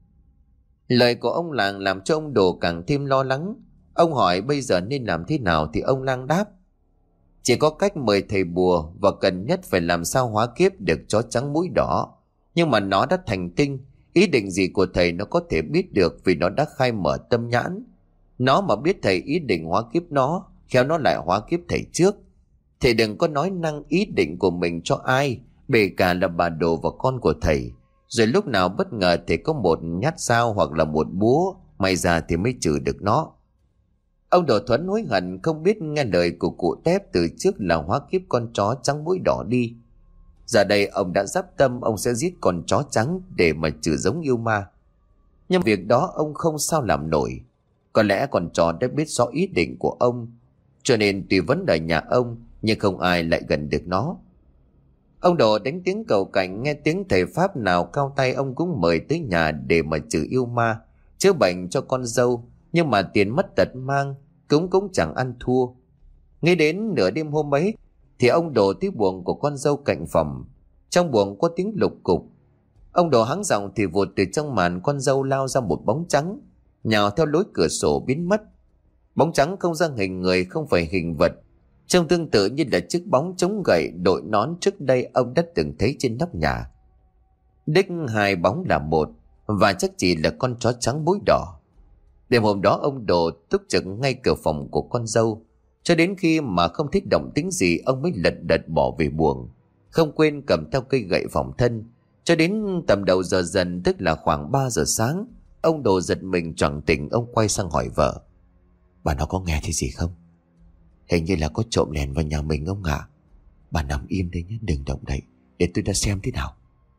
Lời của ông làng làm cho ông Đồ càng thêm lo lắng. Ông hỏi bây giờ nên làm thế nào thì ông Lang đáp: "Chỉ có cách mời thầy bùa, và cần nhất phải làm sao hóa kiếp được chó trắng mũi đỏ. Nhưng mà nó đã thành tinh, ý định gì của thầy nó có thể biết được vì nó đã khai mở tâm nhãn. Nó mà biết thầy ý định hóa kiếp nó, khéo nó lại hóa kiếp thầy trước. Thầy đừng có nói năng ý định của mình cho ai, bể cả là bà Đồ và con của thầy. Rồi lúc nào bất ngờ thầy có một nhát dao hoặc là một búa, may ra thì mới trừ được nó." Ông Đồ Thuấn hối hận không biết nghe lời của cụ Tép từ trước là hóa kiếp con chó trắng mũi đỏ đi. Giờ đây ông đã dắp tâm ông sẽ giết con chó trắng để mà trừ giống yêu ma. Nhưng việc đó ông không sao làm nổi. Có lẽ con chó đã biết rõ ý định của ông, cho nên tuy vẫn ở nhà ông nhưng không ai lại gần được nó. Ông Đồ đánh tiếng cầu cảnh, nghe tiếng thầy pháp nào cao tay ông cũng mời tới nhà để mà trừ yêu ma, chữa bệnh cho con dâu. Nhưng mà tiền mất tật mang, cũng cũng chẳng ăn thua. Ngay đến nửa đêm hôm ấy thì ông Đồ tới buồng của con dâu cạnh phòng. Trong buồng có tiếng lục cục. Ông Đồ hắng giọng thì vụt từ trong màn con dâu lao ra một bóng trắng, nhào theo lối cửa sổ biến mất. Bóng trắng không ra hình người, không phải hình vật, trông tương tự như là chiếc bóng chống gậy đội nón trước đây ông đã từng thấy trên nóc nhà. Đích hai bóng là một, và chắc chỉ là con chó trắng mũi đỏ. Đêm hôm đó ông Đồ túc trực ngay cửa phòng của con dâu, cho đến khi mà không thích động tĩnh gì ông mới lật đật bỏ về buồng, không quên cầm theo cây gậy phòng thân. Cho đến tầm đầu giờ dần, tức là khoảng ba giờ sáng, ông Đồ giật mình choàng tỉnh. Ông quay sang hỏi vợ: "Bà nó có nghe thấy gì không? Hình như là có trộm lèn vào nhà mình ông ạ. Bà nằm im đấy nhé, đừng động đậy, để tôi ra xem thế nào."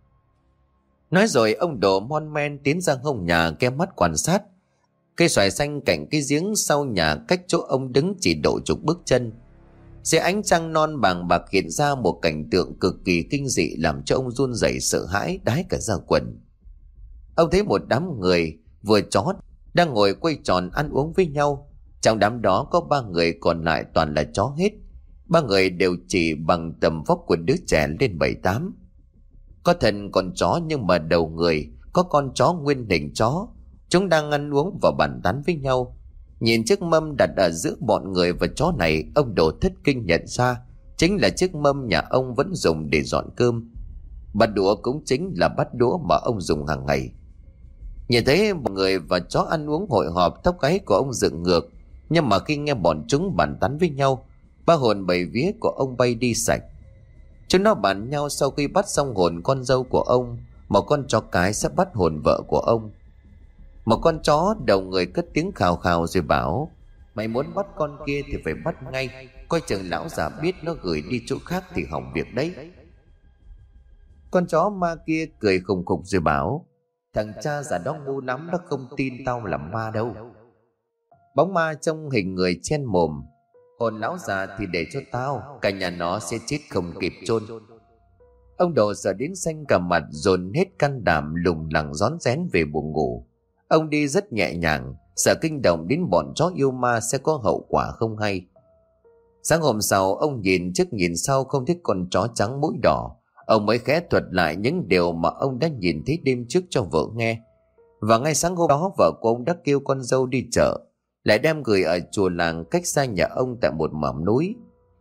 Nói rồi ông Đồ mon men tiến ra hông nhà, ke mắt quan sát. Cây xoài xanh cạnh cái giếng sau nhà cách chỗ ông đứng chỉ độ chục bước chân. Dưới ánh trăng non bàng bạc hiện ra một cảnh tượng cực kỳ kinh dị, làm cho ông run rẩy sợ hãi đái cả da quần. Ông thấy một đám người vừa chó đang ngồi quay tròn ăn uống với nhau. Trong đám đó có ba người, còn lại toàn là chó hết. Ba người đều chỉ bằng tầm vóc của đứa trẻ lên bảy tám. Có thân con chó nhưng mà đầu người, có con chó nguyên hình chó, Chúng đang ăn uống và bàn tán với nhau. Nhìn chiếc mâm đặt ở giữa bọn người và chó này, ông Đồ thất kinh nhận ra chính là chiếc mâm nhà ông vẫn dùng để dọn cơm. Bát đũa cũng chính là bát đũa mà ông dùng hàng ngày. Nhìn thấy mọi người và chó ăn uống hội họp, tóc gáy của ông dựng ngược. Nhưng mà khi nghe bọn chúng bàn tán với nhau, ba hồn bảy vía của ông bay đi sạch. Chúng nó bàn nhau sau khi bắt xong hồn con dâu của ông, một con chó cái sẽ bắt hồn vợ của ông. Một con chó đầu người cất tiếng khào khào rồi bảo: mày muốn bắt con kia thì phải bắt ngay, coi chừng lão già biết nó gửi đi chỗ khác thì hỏng việc đấy. Con chó ma kia cười khùng khục rồi bảo: thằng cha già đó ngu lắm, nó không tin tao là ma đâu. Bóng ma trong hình người chen mồm: hồn lão già thì để cho tao, cả nhà nó sẽ chết không kịp chôn. Ông Đồ sợ đến xanh cả mặt, dồn hết can đảm lùng lẳng rón rén về buồng ngủ. Ông đi rất nhẹ nhàng, sợ kinh động đến bọn chó yêu ma sẽ có hậu quả không hay. Sáng hôm sau, ông nhìn trước nhìn sau không thấy con chó trắng mũi đỏ. Ông mới khẽ thuật lại những điều mà ông đã nhìn thấy đêm trước cho vợ nghe. Và ngay sáng hôm đó, vợ của ông đã kêu con dâu đi chợ, lại đem gửi ở chùa làng cách xa nhà ông tại một mỏm núi.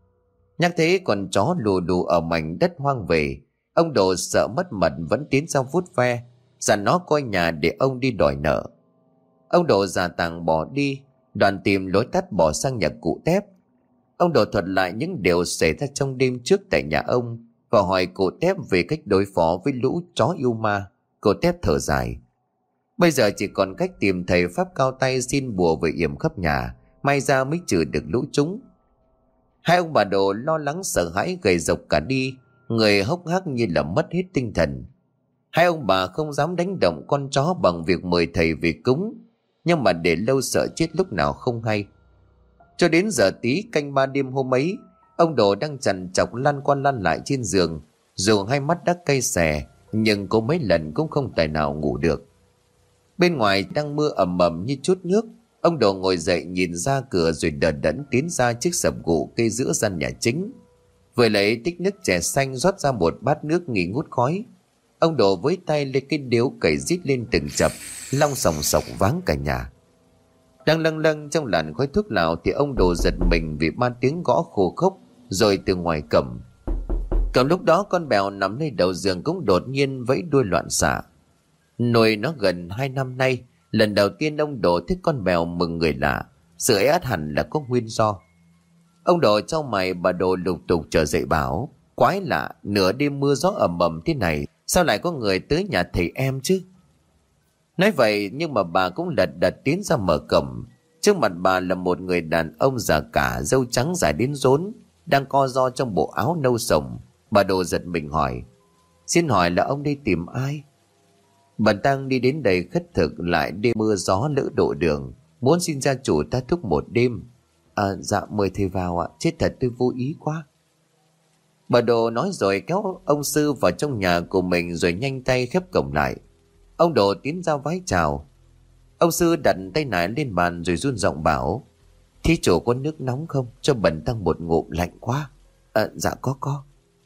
Nhắc thế con chó lù lù ở mảnh đất hoang về, ông Đồ sợ mất mật vẫn tiến ra vuốt ve, dặn nó coi nhà để ông đi đòi nợ. Ông Đồ giả tàng bỏ đi, đoàn tìm lối tắt bỏ sang nhà cụ Tép. Ông Đồ thuật lại những điều xảy ra trong đêm trước tại nhà ông và hỏi cụ Tép về cách đối phó với lũ chó yêu ma. Cụ Tép thở dài: bây giờ chỉ còn cách tìm thầy pháp cao tay xin bùa về yểm khắp nhà, may ra mới trừ được lũ chúng. Hai ông bà Đồ lo lắng sợ hãi gầy rộc cả đi, người hốc hác như là mất hết tinh thần. Hai ông bà không dám đánh động con chó bằng việc mời thầy về cúng, nhưng mà để lâu sợ chết lúc nào không hay. Cho đến giờ tí canh ba đêm hôm ấy, ông Đồ đang trằn trọc lăn qua lăn lại trên giường, dù hai mắt đã cay xè, nhưng có mấy lần cũng không tài nào ngủ được. Bên ngoài đang mưa ầm ầm như chút nước. Ông Đồ ngồi dậy nhìn ra cửa rồi đờ đẫn tiến ra chiếc sập gụ cây giữa gian nhà chính, vừa lấy tích nước chè xanh rót ra một bát nước nghi ngút khói. Ông Đồ với tay lên cái điếu cày rít lên từng chập, long sòng sọc váng cả nhà. Đang lâng lâng trong làn khói thuốc lào thì ông Đồ giật mình vì ba tiếng gõ khô khốc rồi từ ngoài cổng. Cầm lúc đó con Bèo nằm nơi đầu giường cũng đột nhiên vẫy đuôi loạn xạ. Nuôi nó gần hai năm nay, lần đầu tiên ông Đồ thích con Bèo mừng người lạ, sự ấy ắt hẳn là có nguyên do. Ông Đồ trao mày, bà Đồ lục tục trở dậy bảo: quái lạ, nửa đêm mưa gió ầm ầm thế này, sao lại có người tới nhà thầy em chứ? Nói vậy nhưng mà bà cũng lật đật tiến ra mở cổng. Trước mặt bà là một người đàn ông già cả, râu trắng dài đến rốn, đang co ro trong bộ áo nâu sồng. Bà Đồ giật mình hỏi: xin hỏi là ông đi tìm ai? Bần tăng đi đến đây khất thực, lại đêm mưa gió lỡ độ đường, muốn xin gia chủ ta thúc một đêm. À dạ mời thầy vào ạ, chết thật tôi vô ý quá. Bà Đồ nói rồi kéo ông sư vào trong nhà của mình rồi nhanh tay khép cổng lại. Ông Đồ tiến ra vái chào. Ông sư đặt tay nải lên bàn rồi run giọng bảo: thí chủ có nước nóng không, cho bần tăng một ngụm, lạnh quá. À dạ có có.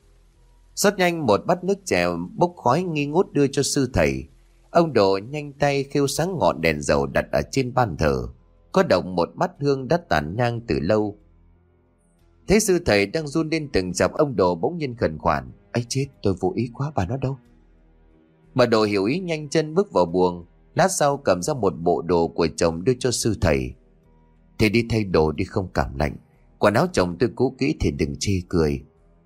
Rót nhanh một bát nước chè bốc khói nghi ngút đưa cho sư thầy. Ông Đồ nhanh tay khêu sáng ngọn đèn dầu đặt ở trên bàn thờ, có động một bát hương đã tàn nhang từ lâu. Thấy sư thầy đang run lên từng chập, ông Đồ bỗng nhiên khẩn khoản: ấy chết, tôi vô ý quá, bà nó đâu? Bà Đồ hiểu ý nhanh chân bước vào buồng, lát sau cầm ra một bộ đồ của chồng đưa cho sư thầy. Thầy đi thay đồ đi, không cảm lạnh, quần áo chồng tôi cũ kỹ thì đừng chê cười.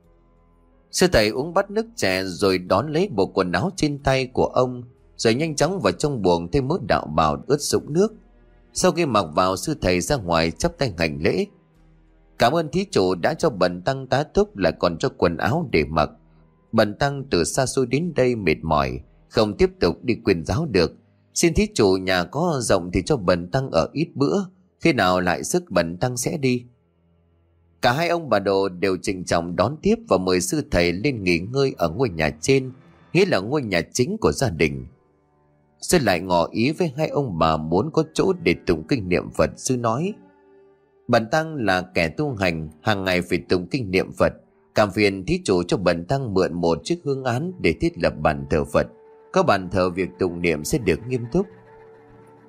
Sư thầy uống bát nước chè rồi đón lấy bộ quần áo trên tay của ông, rồi nhanh chóng vào trong buồng thêm mớ đạo bào ướt sũng nước. Sau khi mặc vào, sư thầy ra ngoài chắp tay hành lễ: cảm ơn thí chủ đã cho bần tăng tá túc, lại còn cho quần áo để mặc. Bần tăng từ xa xôi đến đây mệt mỏi, không tiếp tục đi quyền giáo được, xin thí chủ nhà có rộng thì cho bần tăng ở ít bữa, khi nào lại sức bần tăng sẽ đi. Cả hai ông bà Đồ đều trịnh trọng đón tiếp và mời sư thầy lên nghỉ ngơi ở ngôi nhà trên, nghĩa là ngôi nhà chính của gia đình. Sư lại ngỏ ý với hai ông bà muốn có chỗ để tụng kinh niệm Phật. Sư nói: bần tăng là kẻ tu hành, hàng ngày phải tụng kinh niệm Phật, cảm phiền thí chủ cho bần tăng mượn một chiếc hương án để thiết lập bàn thờ Phật, có bàn thờ việc tụng niệm sẽ được nghiêm túc.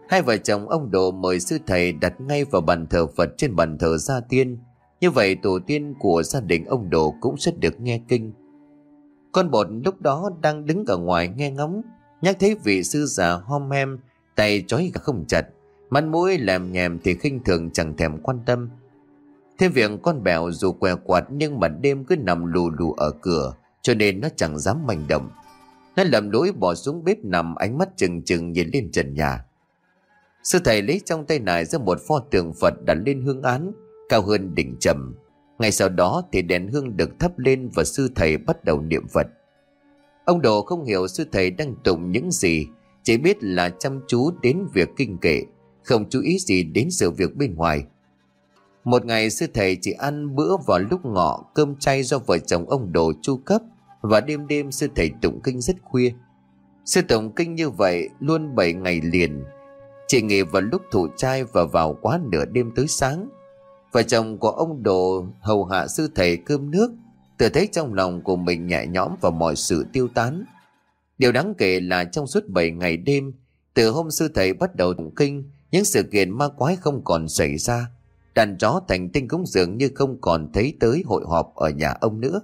Hai vợ chồng ông Đồ mời sư thầy đặt ngay vào bàn thờ Phật trên bàn thờ gia tiên. Như vậy tổ tiên của gia đình ông Đồ cũng sẽ được nghe kinh. Con Bột lúc đó đang đứng ở ngoài nghe ngóng, nhắc thấy vị sư già hom hem, tay trói gà không chặt, mắt mũi làm nhèm thì khinh thường chẳng thèm quan tâm. Thêm việc con Bèo dù què quạt nhưng mà đêm cứ nằm lù lù ở cửa, cho nên nó chẳng dám manh động. Nó lầm lũi bỏ xuống bếp nằm, ánh mắt chừng chừng nhìn lên trần nhà. Sư thầy lấy trong tay nải ra một pho tượng Phật đặt lên hương án cao hơn đỉnh trầm. Ngay sau đó thì đèn hương được thắp lên và sư thầy bắt đầu niệm Phật. Ông Đồ không hiểu sư thầy đang tụng những gì, chỉ biết là chăm chú đến việc kinh kệ, không chú ý gì đến sự việc bên ngoài. Một ngày sư thầy chỉ ăn bữa vào lúc ngọ, cơm chay do vợ chồng ông Đồ chu cấp, và đêm đêm sư thầy tụng kinh rất khuya. Sư tụng kinh như vậy luôn bảy ngày liền, chỉ nghỉ vào lúc thụ trai và vào quá nửa đêm tới sáng. Vợ chồng của ông Đồ hầu hạ sư thầy cơm nước, tự thấy trong lòng của mình nhẹ nhõm và mọi sự tiêu tán. Điều đáng kể là trong suốt bảy ngày đêm, từ hôm sư thầy bắt đầu tụng kinh, những sự kiện ma quái không còn xảy ra. Đàn chó thành tinh cũng dường như không còn thấy tới hội họp ở nhà ông nữa.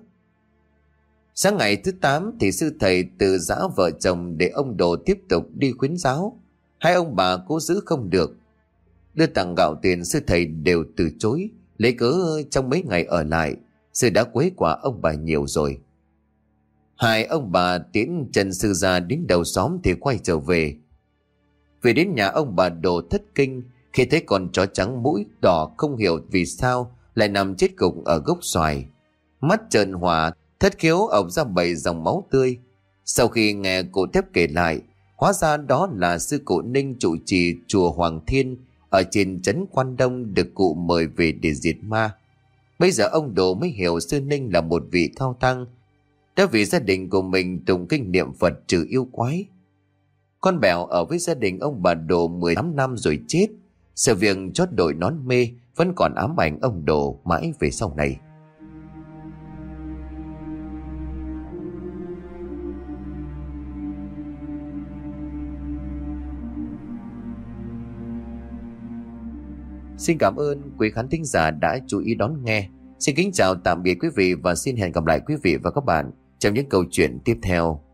Sáng ngày thứ tám thì sư thầy từ giã vợ chồng để ông Đồ tiếp tục đi khuyến giáo. Hai ông bà cố giữ không được. Đưa tặng gạo tiền sư thầy đều từ chối, lấy cớ trong mấy ngày ở lại sư đã quấy quả ông bà nhiều rồi. Hai ông bà tiễn Trần sư ra đến đầu xóm thì quay trở về. Về đến nhà ông bà Đồ thất kinh khi thấy con chó trắng mũi đỏ không hiểu vì sao lại nằm chết gục ở gốc xoài. Mắt trợn hỏa, thất khiếu ộc ra bảy dòng máu tươi. Sau khi nghe cụ Thép kể lại, hóa ra đó là sư cụ Ninh trụ trì chùa Hoàng Thiên ở trên trấn Quan Đông được cụ mời về để diệt ma. Bây giờ ông Đồ mới hiểu sư Ninh là một vị cao tăng, đã vì gia đình của mình tụng kinh niệm Phật trừ yêu quái. Con Bèo ở với gia đình ông bà Đồ mười tám năm rồi chết. Sự việc chót đội nón mê vẫn còn ám ảnh ông Đồ mãi về sau này. Xin cảm ơn quý khán thính giả đã chú ý đón nghe. Xin kính chào tạm biệt quý vị và xin hẹn gặp lại quý vị và các bạn trong những câu chuyện tiếp theo.